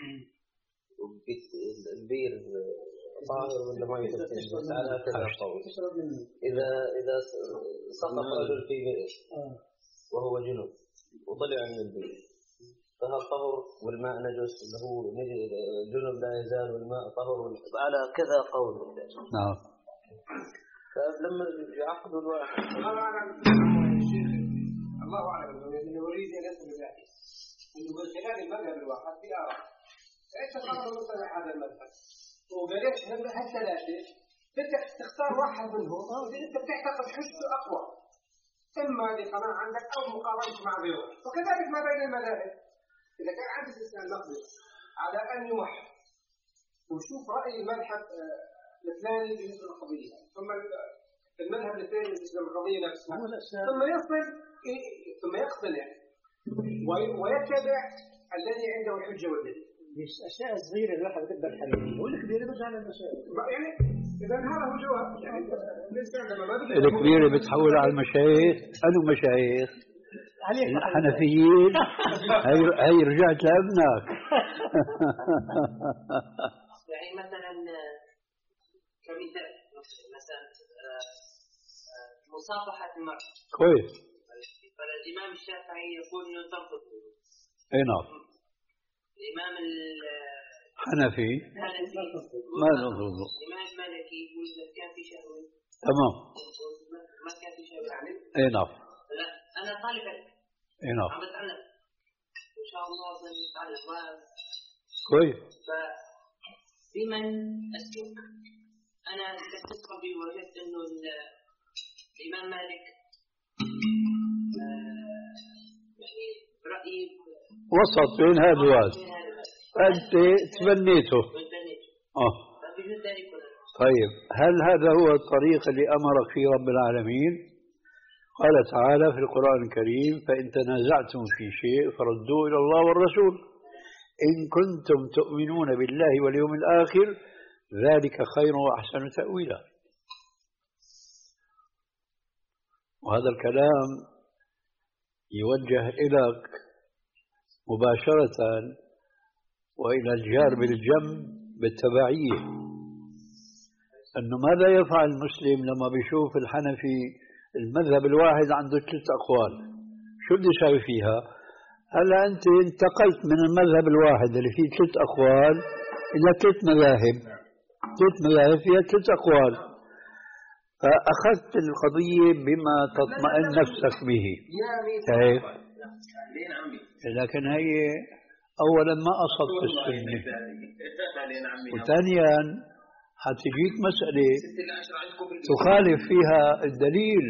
البير طاهر ولا ما يتسلم، بس على هكذا قول. إذا إذا سقط رجل في بئر وهو جنوب وطلع من البير، فهل طهر والماء نجس اللي هو جنوب لا يزال والماء طهر على كذا قول. نعم. فلما يعقدوا الواحد الله أعلم الله أعلم إنه يريد أن يصل ذلك إنه من خلال المذهب الواحد في آراء. فأنت قرر مثلا هذا المذهب وبلش هالثلاثة بدك تختار واحد منهم أنت بتعتقد حجته أقوى، إما لقناعة عندك أو مقارنة مع غيره. وكذلك ما بين المذاهب، إذا كان عند الإسلام المقدس على أن يوحد وشوف رأي المذهب الثاني بالنسبة للقضية، ثم المذهب الثاني بالنسبة للقضية نفسها، ثم يصل ثم يقتنع ويتبع الذي عنده الحجة والدليل. مش أشياء صغيرة الواحد بيقدر يحلها، والكبيرة بيرجع للمشايخ. يعني إذا هذا هو جواب، يعني الإنسان لما ما بده الكبيرة بتحول على المشايخ، أنو مشايخ؟ الحنفيين. هي هي رجعت لابنك. يعني مثلا كمثال مثلا مصافحة المرأة. كويس. فالإمام الشافعي يقول إنه ترفض. أي نعم. الإمام الحنفي ما نرفض. الإمام المالكي يقول إذا كان في شهوة. تمام. ما كان في شهوة يعني. أي نعم. لا أنا طالبك. أي نعم. عم بتعلم. إن شاء الله بنتعلم. كويس. فبمن أسلك أنا استفدت قبل وجدت إنه الإمام مالك يعني رأيي وسط بين هذا وهذا. أنت تبنيته. آه. طيب هل هذا هو الطريق اللي أمرك فيه رب العالمين؟ قال تعالى في القرآن الكريم: فإن تنازعتم في شيء فردوه إلى الله والرسول إن كنتم تؤمنون بالله واليوم الآخر ذلك خير وأحسن تأويلا. وهذا الكلام يوجه إليك مباشرة وإلى الجار بالجنب بالتبعية، أنه ماذا يفعل المسلم لما بيشوف الحنفي المذهب الواحد عنده ثلاث أقوال؟ شو بده يساوي فيها؟ هلا أنت انتقلت من المذهب الواحد اللي فيه ثلاث أقوال إلى ثلاث مذاهب، ثلاث مذاهب فيها ثلاث أقوال، فأخذت القضية بما تطمئن نفسك به. كيف؟ لكن هي أولا ما أصبت السنة، وثانيا حتجيك مسألة تخالف فيها الدليل.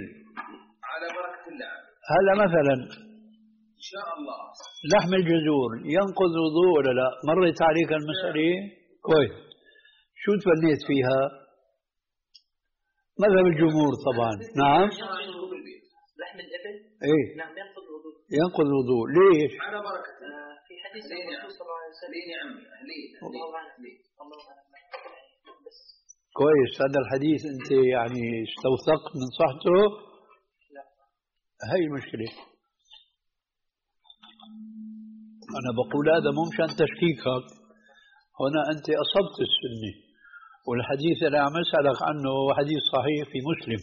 هلا مثلا إن شاء الله لحم الجزور ينقض وضوء ولا لا؟ مرت عليك المسألة؟ كويس. شو تبنيت فيها؟ مذهب الجمهور طبعا. نعم. لحم الإبل إيه نعم ينقض الوضوء. ينقض الوضوء. ليش؟ على بركة آه في حديث الرسول صلى الله عليه وسلم. لين يا عمي لين الله أعلم الله أعلم بس كويس. هذا الحديث أنت يعني استوثقت من صحته؟ لا. هاي المشكلة. أنا بقول هذا مو مشان تشكيكك، هنا أنت أصبت السنة، والحديث اللي عم أسألك عنه حديث صحيح في مسلم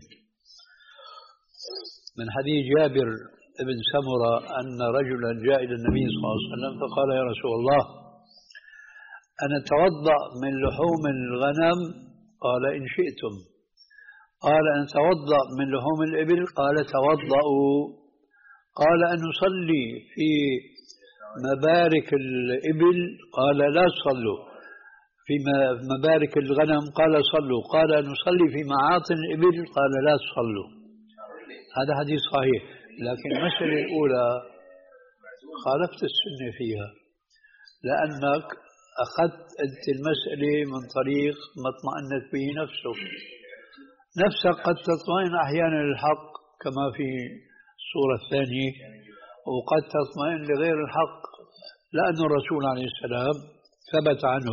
من حديث جابر بن سمرة أن رجلا جاء إلى النبي صلى الله عليه وسلم فقال: يا رسول الله، أنا أتوضأ من لحوم الغنم؟ قال: إن شئتم. قال: أن أتوضأ من لحوم الإبل؟ قال: توضأوا. قال: أن نصلي في مبارك الإبل؟ قال: لا تصلوا. في مبارك الغنم؟ قال: صلوا. قال: نصلي في معاطن الإبل؟ قال: لا تصلوا. هذا حديث صحيح، لكن المسألة الأولى خالفت السنة فيها، لأنك أخذت أنت المسألة من طريق ما اطمأنت به نفسك. نفسك قد تطمئن أحيانا للحق كما في الصورة الثانية، وقد تطمئن لغير الحق، لأن الرسول عليه السلام ثبت عنه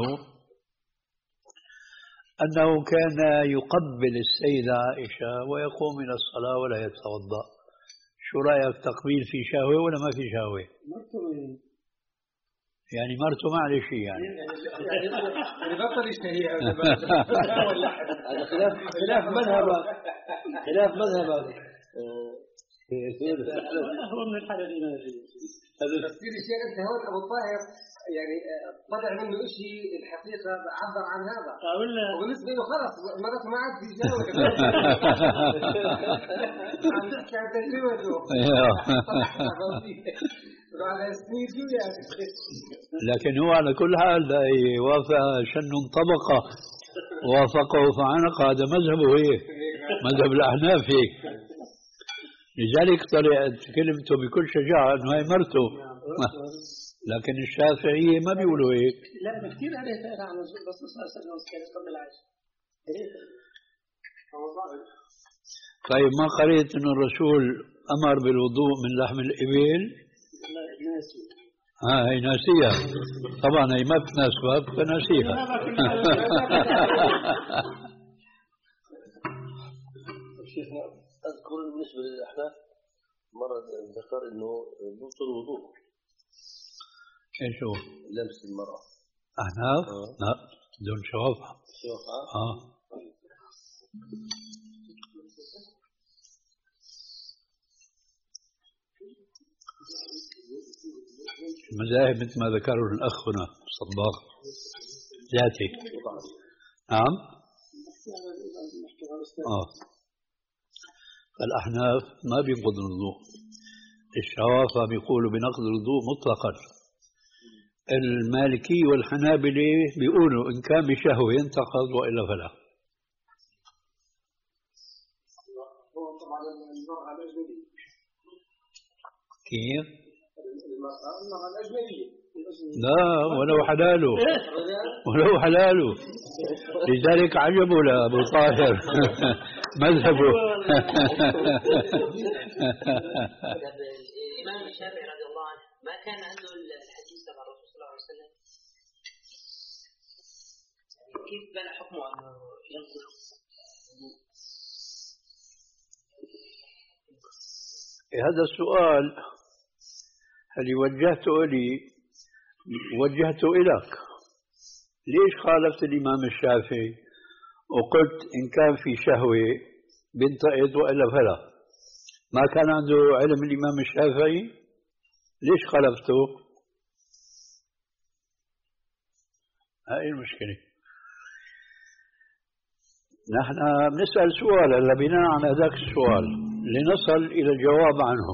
أنه كان يقبل السيدة عائشة ويقوم إلى الصلاة ولا يتوضأ. شو رأيك، تقبيل في شهوة ولا ما في شهوة؟ يعني مرته ما عليه شيء يعني. يعني بطل يشتهيها. هذا خلاف خلاف مذهبك خلاف مذهبك هو من الحالة الإيمانية. تفسير الشيخ أنت هون أبو الطاهر يعني طلع منه شيء الحقيقة عبر عن هذا، وبالنسبة له خلص مرات ما عاد في جاوب. عم تحكي عن تجربته. لكن هو على كل حال وافق شن طبقة وافقه فعنق، هذا مذهبه هيك، مذهب الأحناف هيك. لذلك طلعت كلمته بكل شجاعة أنه هي مرته، لكن الشافعية ما بيقولوا هيك. لا كثير عليه فعلا عن الرسول صلى الله عليه وسلم قبل العشاء. طيب ما قريت أن الرسول أمر بالوضوء من لحم الإبل؟ ها هي ناسية طبعا، هي ما بتناسبك فناسيها. أذكر بالنسبة للأحناف مرة ذكر إنه نص الوضوء. إيش هو؟ لمس المرأة. أحناف؟ لا دون شوافة. شوافة؟ آه. المذاهب مثل ما ذكره الأخ هنا صباغ ذاتي. نعم. آه. الأحناف ما بينقض الوضوء، الشوافة بيقولوا بنقض الوضوء مطلقا. المالكي والحنابلة بيقولوا إن كان بشهوة ينتقض وإلا فلا. كيف؟ لا ولو حلاله ولو حلاله. لذلك عجبوا لأبو طاهر مذهبه. الإمام الشافعي رضي الله عنه ما كان عنده الحديث تبع الرسول صلى الله عليه وسلم، كيف بنى حكمه أنه ينقض؟ هذا السؤال اللي وجهته لي وجهته إليك. ليش خالفت الإمام الشافعي وقلت إن كان في شهوة بنتقض وإلا فلا؟ ما كان عنده علم الإمام الشافعي؟ ليش خالفته؟ هاي المشكلة. نحن بنسأل سؤال هلا بناء على ذاك السؤال لنصل إلى الجواب عنه.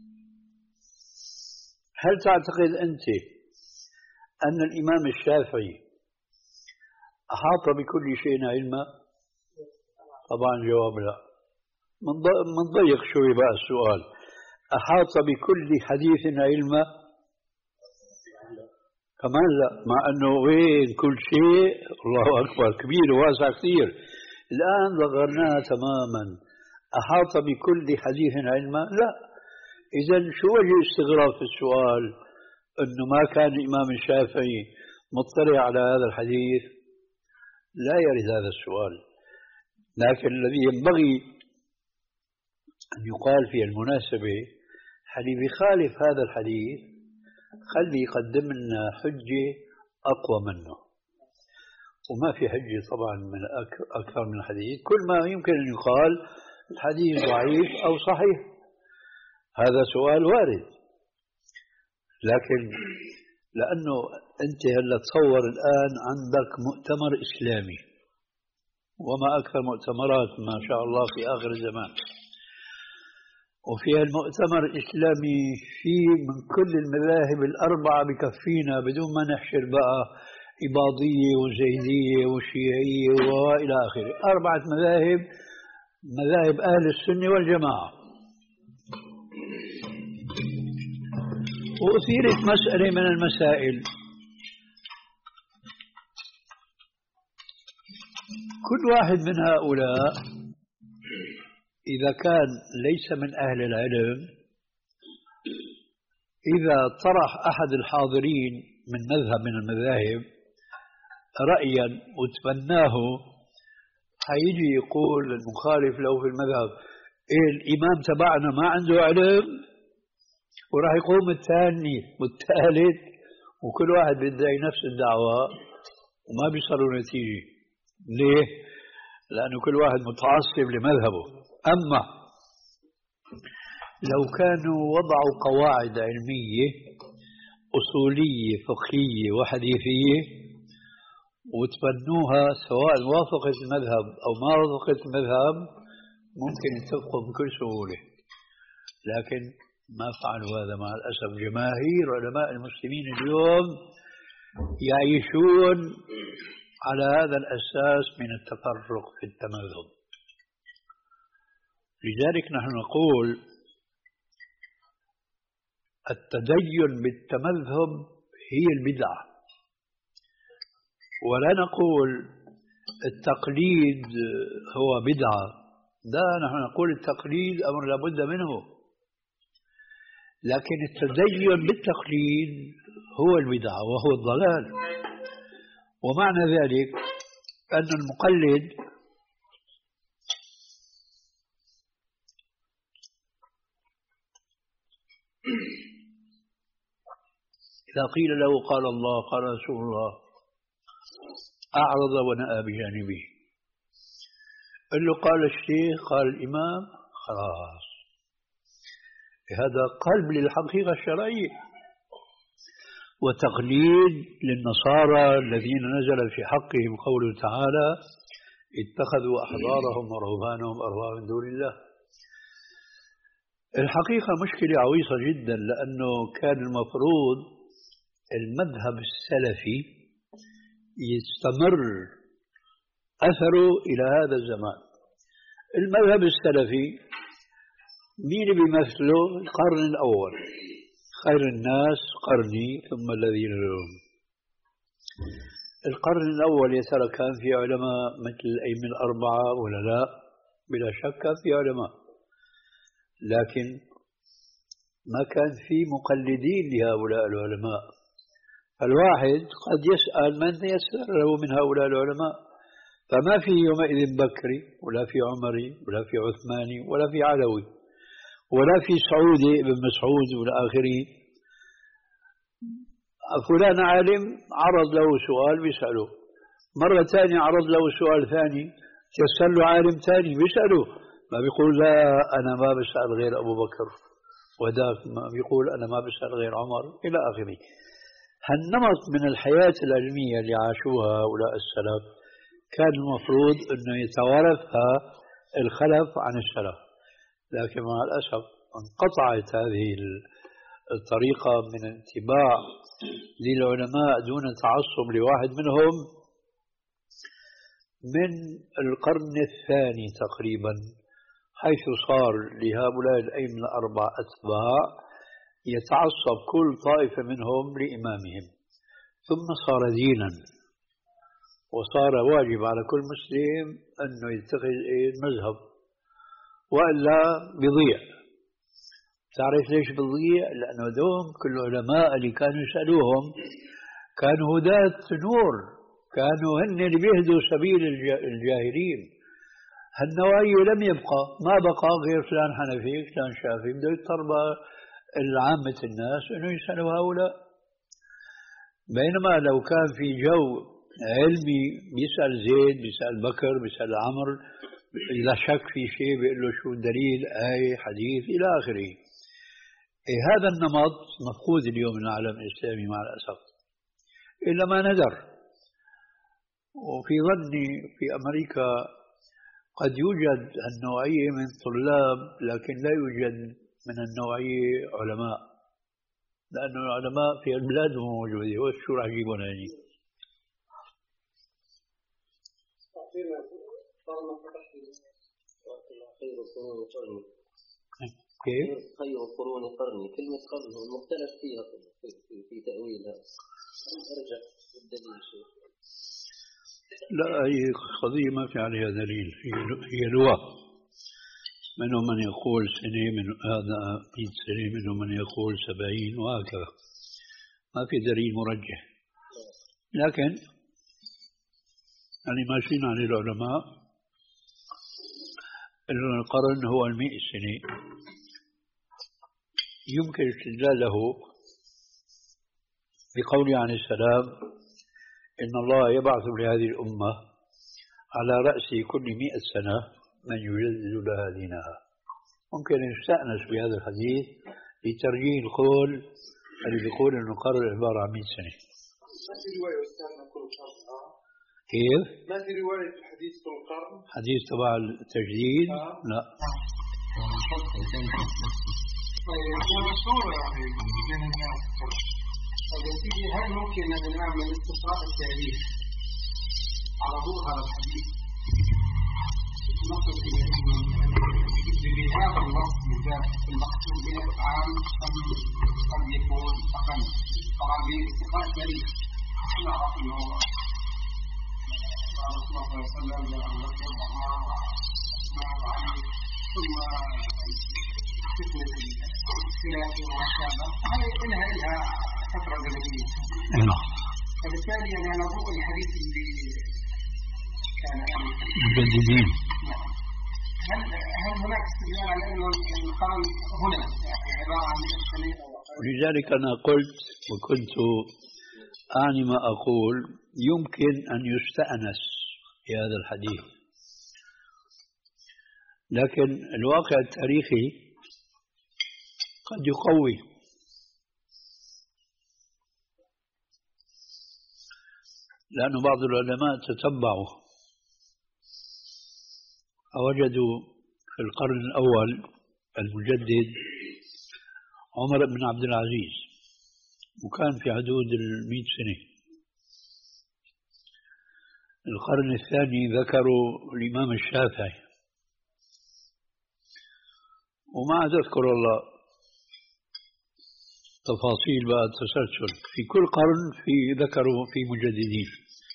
هل تعتقد أنت أن الإمام الشافعي أحاط بكل شيء علما؟ طبعا جواب لا. من ضيق شوي بقى السؤال، أحاط بكل حديث علما؟ كمان لا، مع أنه وين كل شيء الله أكبر كبير وواسع كثير. الآن ذكرناها تماما أحاط بكل حديث علما؟ لا. إذا شو وجه استغراب في السؤال أنه ما كان الإمام الشافعي مطلع على هذا الحديث؟ لا يرد هذا السؤال. لكن الذي ينبغي أن يقال في المناسبة حديث يخالف هذا الحديث خلي يقدم لنا حجة أقوى منه، وما في حجة طبعا من أكثر من الحديث. كل ما يمكن أن يقال الحديث ضعيف أو صحيح، هذا سؤال وارد. لكن لأنه أنت هلا تصور الآن عندك مؤتمر إسلامي، وما أكثر مؤتمرات ما شاء الله في آخر الزمان، وفي المؤتمر الإسلامي في من كل المذاهب الأربعة بكفينا بدون ما نحشر بقى إباضية وزيدية وشيعية وإلى آخره. أربعة مذاهب، مذاهب أهل السنة والجماعة. وأثيرت مسألة من المسائل، كل واحد من هؤلاء إذا كان ليس من أهل العلم، إذا طرح أحد الحاضرين من مذهب من المذاهب رأيا وتبناه، حيجي يقول المخالف له في المذهب إيه الإمام تبعنا ما عنده علم، وراح يقوم الثاني والثالث وكل واحد بيدعي نفس الدعوة وما بيصلوا نتيجة. ليه؟ لأنه كل واحد متعصب لمذهبه. أما لو كانوا وضعوا قواعد علمية أصولية فقهية وحديثية وتبنوها، سواء وافقت المذهب أو ما وافقت المذهب، ممكن يتفقوا بكل سهولة. لكن ما فعلوا هذا مع الأسف. جماهير علماء المسلمين اليوم يعيشون على هذا الأساس من التفرق في التمذهب. لذلك نحن نقول التدين بالتمذهب هي البدعة، ولا نقول التقليد هو بدعة. لا، نحن نقول التقليد أمر لابد منه، لكن التدين بالتقليد هو البدعة وهو الضلال. ومعنى ذلك أن المقلد إذا قيل له قال الله قال رسول الله أعرض ونأى بجانبه. قال له قال الشيخ قال الإمام، خلاص هذا قلب للحقيقة الشرعية. وتقليد للنصارى الذين نزل في حقهم قوله تعالى اتخذوا أحبارهم ورهبانهم أربابا من دون الله. الحقيقة مشكلة عويصة جدا، لأنه كان المفروض المذهب السلفي يستمر أثره إلى هذا الزمان. المذهب السلفي مين بيمثله؟ القرن الأول، خير الناس قرني ثم الذين يلونهم. القرن الأول يا ترى كان في علماء مثل الأئمة الأربعة ولا لا؟ بلا شك كان في علماء، لكن ما كان في مقلدين لهؤلاء العلماء. الواحد قد يسأل من يسر له من هؤلاء العلماء، فما في يومئذ بكري ولا في عمري ولا في عثماني ولا في علوي ولا في سعودي ابن مسعود ولا آخره. فلان عالم عرض له سؤال بيسأله، مرة ثانية عرض له سؤال ثاني يسأل له عالم ثاني بيسأله، ما بيقول لا أنا ما بسأل غير أبو بكر، وذاك ما بيقول أنا ما بسأل غير عمر إلى آخره. هالنمط من الحياة العلمية اللي عاشوها هؤلاء السلف كان المفروض أنه يتوارثها الخلف عن السلف، لكن مع الأسف انقطعت هذه الطريقة من اتباع للعلماء دون تعصب لواحد منهم من القرن الثاني تقريبا، حيث صار لهؤلاء الأئمة الأربعة أتباع يتعصب كل طائفة منهم لإمامهم، ثم صار دينا، وصار واجب على كل مسلم أنه يتخذ المذهب. وإلا بيضيع. تعرف ليش بيضيع؟ لأنه دوم كل العلماء اللي كانوا يسألوهم كانوا هداة نور، كانوا هن اللي بيهدوا سبيل الجاهلين. هالنوعية لم يبقى، ما بقى غير فلان حنفي فلان شافعي، بده يضطر العامة الناس انه يسألوا هؤلاء. بينما لو كان في جو علمي بيسأل زيد بيسأل بكر بيسأل عمرو، إذا شك في شيء بيقول له شو الدليل، آية حديث إلى آخره. إيه هذا النمط مفقود اليوم من العالم الإسلامي مع الأسف، إلا ما ندر. وفي ظني في أمريكا قد يوجد النوعية من طلاب، لكن لا يوجد من النوعية علماء، لأن العلماء في البلاد هم موجودين، وشو راح يجيبون هذه؟ كيف؟ خير القرون قرني، كلمة قرن المختلف فيها في, في, في تأويلها. أرجع الدليل شيء. لا، هي قضية ما في عليها دليل، هي هي لغة. منهم من يقول سنة، من هذا مئة سنة، منهم من يقول سبعين، وهكذا. ما في دليل مرجح. لكن يعني ماشيين على العلماء أن القرن هو المئة سنة. يمكن استدلاله بقوله عليه السلام: إن الله يبعث لهذه الأمة على رأس كل مئة سنة من يجدد لها دينها. ممكن يستأنس بهذا الحديث لترجيح القول اللي بيقول إنه القرن عبارة عن مئة سنة. ما في رواية أستاذنا كل قرن؟ كيف؟ ما في رواية في الحديث كل قرن؟ حديث تبع التجديد؟ آه. لا. هو مشهور يعني بين الناس. طيب يا سيدي، هل ممكن أن نعمل استشراق التاريخ على ضوء هذا الحديث؟ نصل إلى بهذا النص بالذات المقصود به العام قد يكون أقل. طبعا باستقراء التاريخ نعرف أنه قال صلى الله عليه وسلم جاء النصر والأمار وأسماء وعلي ثم فتنة الخلاف وهكذا، هذه إلها إلها فترة زمنية. فبالتالي أنا نظن الحديث اللي كان مجددين. هل هل هناك استدلال على أنه القرن هنا يعني عبارة عن سنة؟ ولذلك أنا قلت وكنت أعني ما أقول، يمكن أن يستأنس في هذا الحديث، لكن الواقع التاريخي قد يقوي. لأن بعض العلماء تتبعوا فوجدوا في القرن الأول المجدد عمر بن عبد العزيز، وكان في حدود المئة سنة. القرن الثاني ذكروا الإمام الشافعي، وما تذكر الله تفاصيل بقى التسلسل. في كل قرن في ذكروا في مجددين،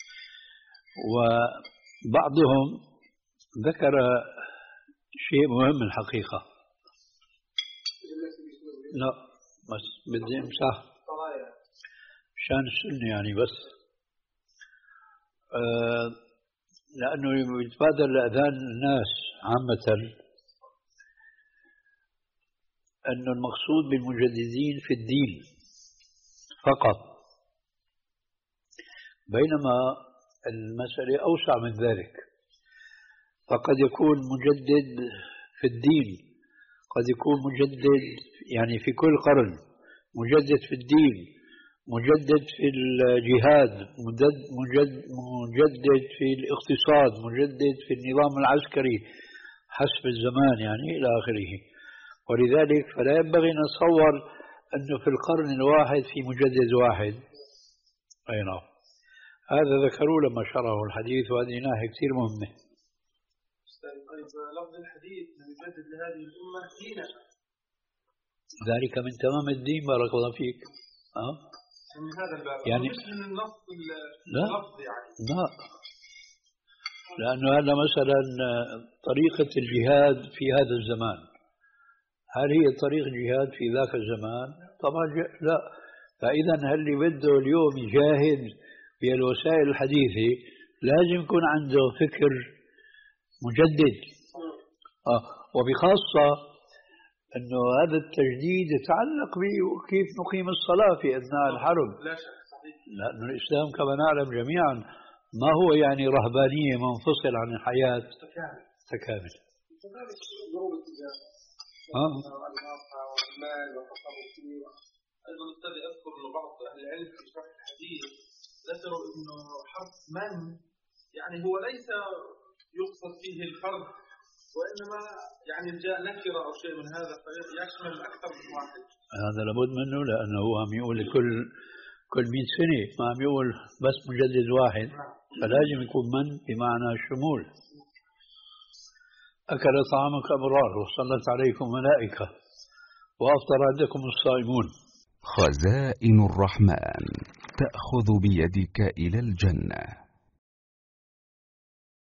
وبعضهم ذكر شيء مهم الحقيقة. لا بس بدي امسح مشان السنة يعني، بس آه لأنه يتبادر لأذهان الناس عامة أن المقصود بالمجددين في الدين فقط، بينما المسألة أوسع من ذلك. فقد يكون مجدد في الدين، قد يكون مجدد يعني في كل قرن، مجدد في الدين، مجدد في الجهاد، مجدد في الاقتصاد، مجدد في النظام العسكري حسب الزمان يعني إلى آخره. ولذلك فلا ينبغي أن نتصور أنه في القرن الواحد في مجدد واحد. أي نعم، هذا ذكروا لما شرحوا الحديث، وهذه ناحية كثير مهمة. طيب لفظ الحديث من يجدد لهذه الأمة دينا، ذلك من تمام الدين. بارك الله فيك. أه؟ من هذا الباب يعني مش من النص لا اللفظ يعني. لا، لأنه هذا مثلا طريقة الجهاد في هذا الزمان، هل هي طريقة الجهاد في ذاك الزمان؟ طبعا لا. فإذا هل اللي بده اليوم يجاهد بالوسائل الحديثة لازم يكون عنده فكر مجدد. آه وبخاصة أنه هذا التجديد يتعلق بكيف نقيم الصلاة في أثناء الحرب، لأن الإسلام كما نعلم جميعا ما هو يعني رهبانية منفصل عن الحياة تكامل. آه. أيضا أستاذ أذكر أن بعض أهل العلم في شرح الحديث ذكروا أنه حرف من يعني هو ليس يقصد فيه الفرد، وإنما يعني جاء نكرة أو شيء من هذا فيشمل أكثر من واحد. هذا لابد منه، لأنه هو عم يقول كل كل مئة سنة ما عم يقول بس مجدد واحد، فلازم يكون من بمعنى الشمول. أكل طعامك أبرار وصلت عليكم ملائكة وأفطر عندكم الصائمون. خزائن الرحمن تأخذ بيدك إلى الجنة.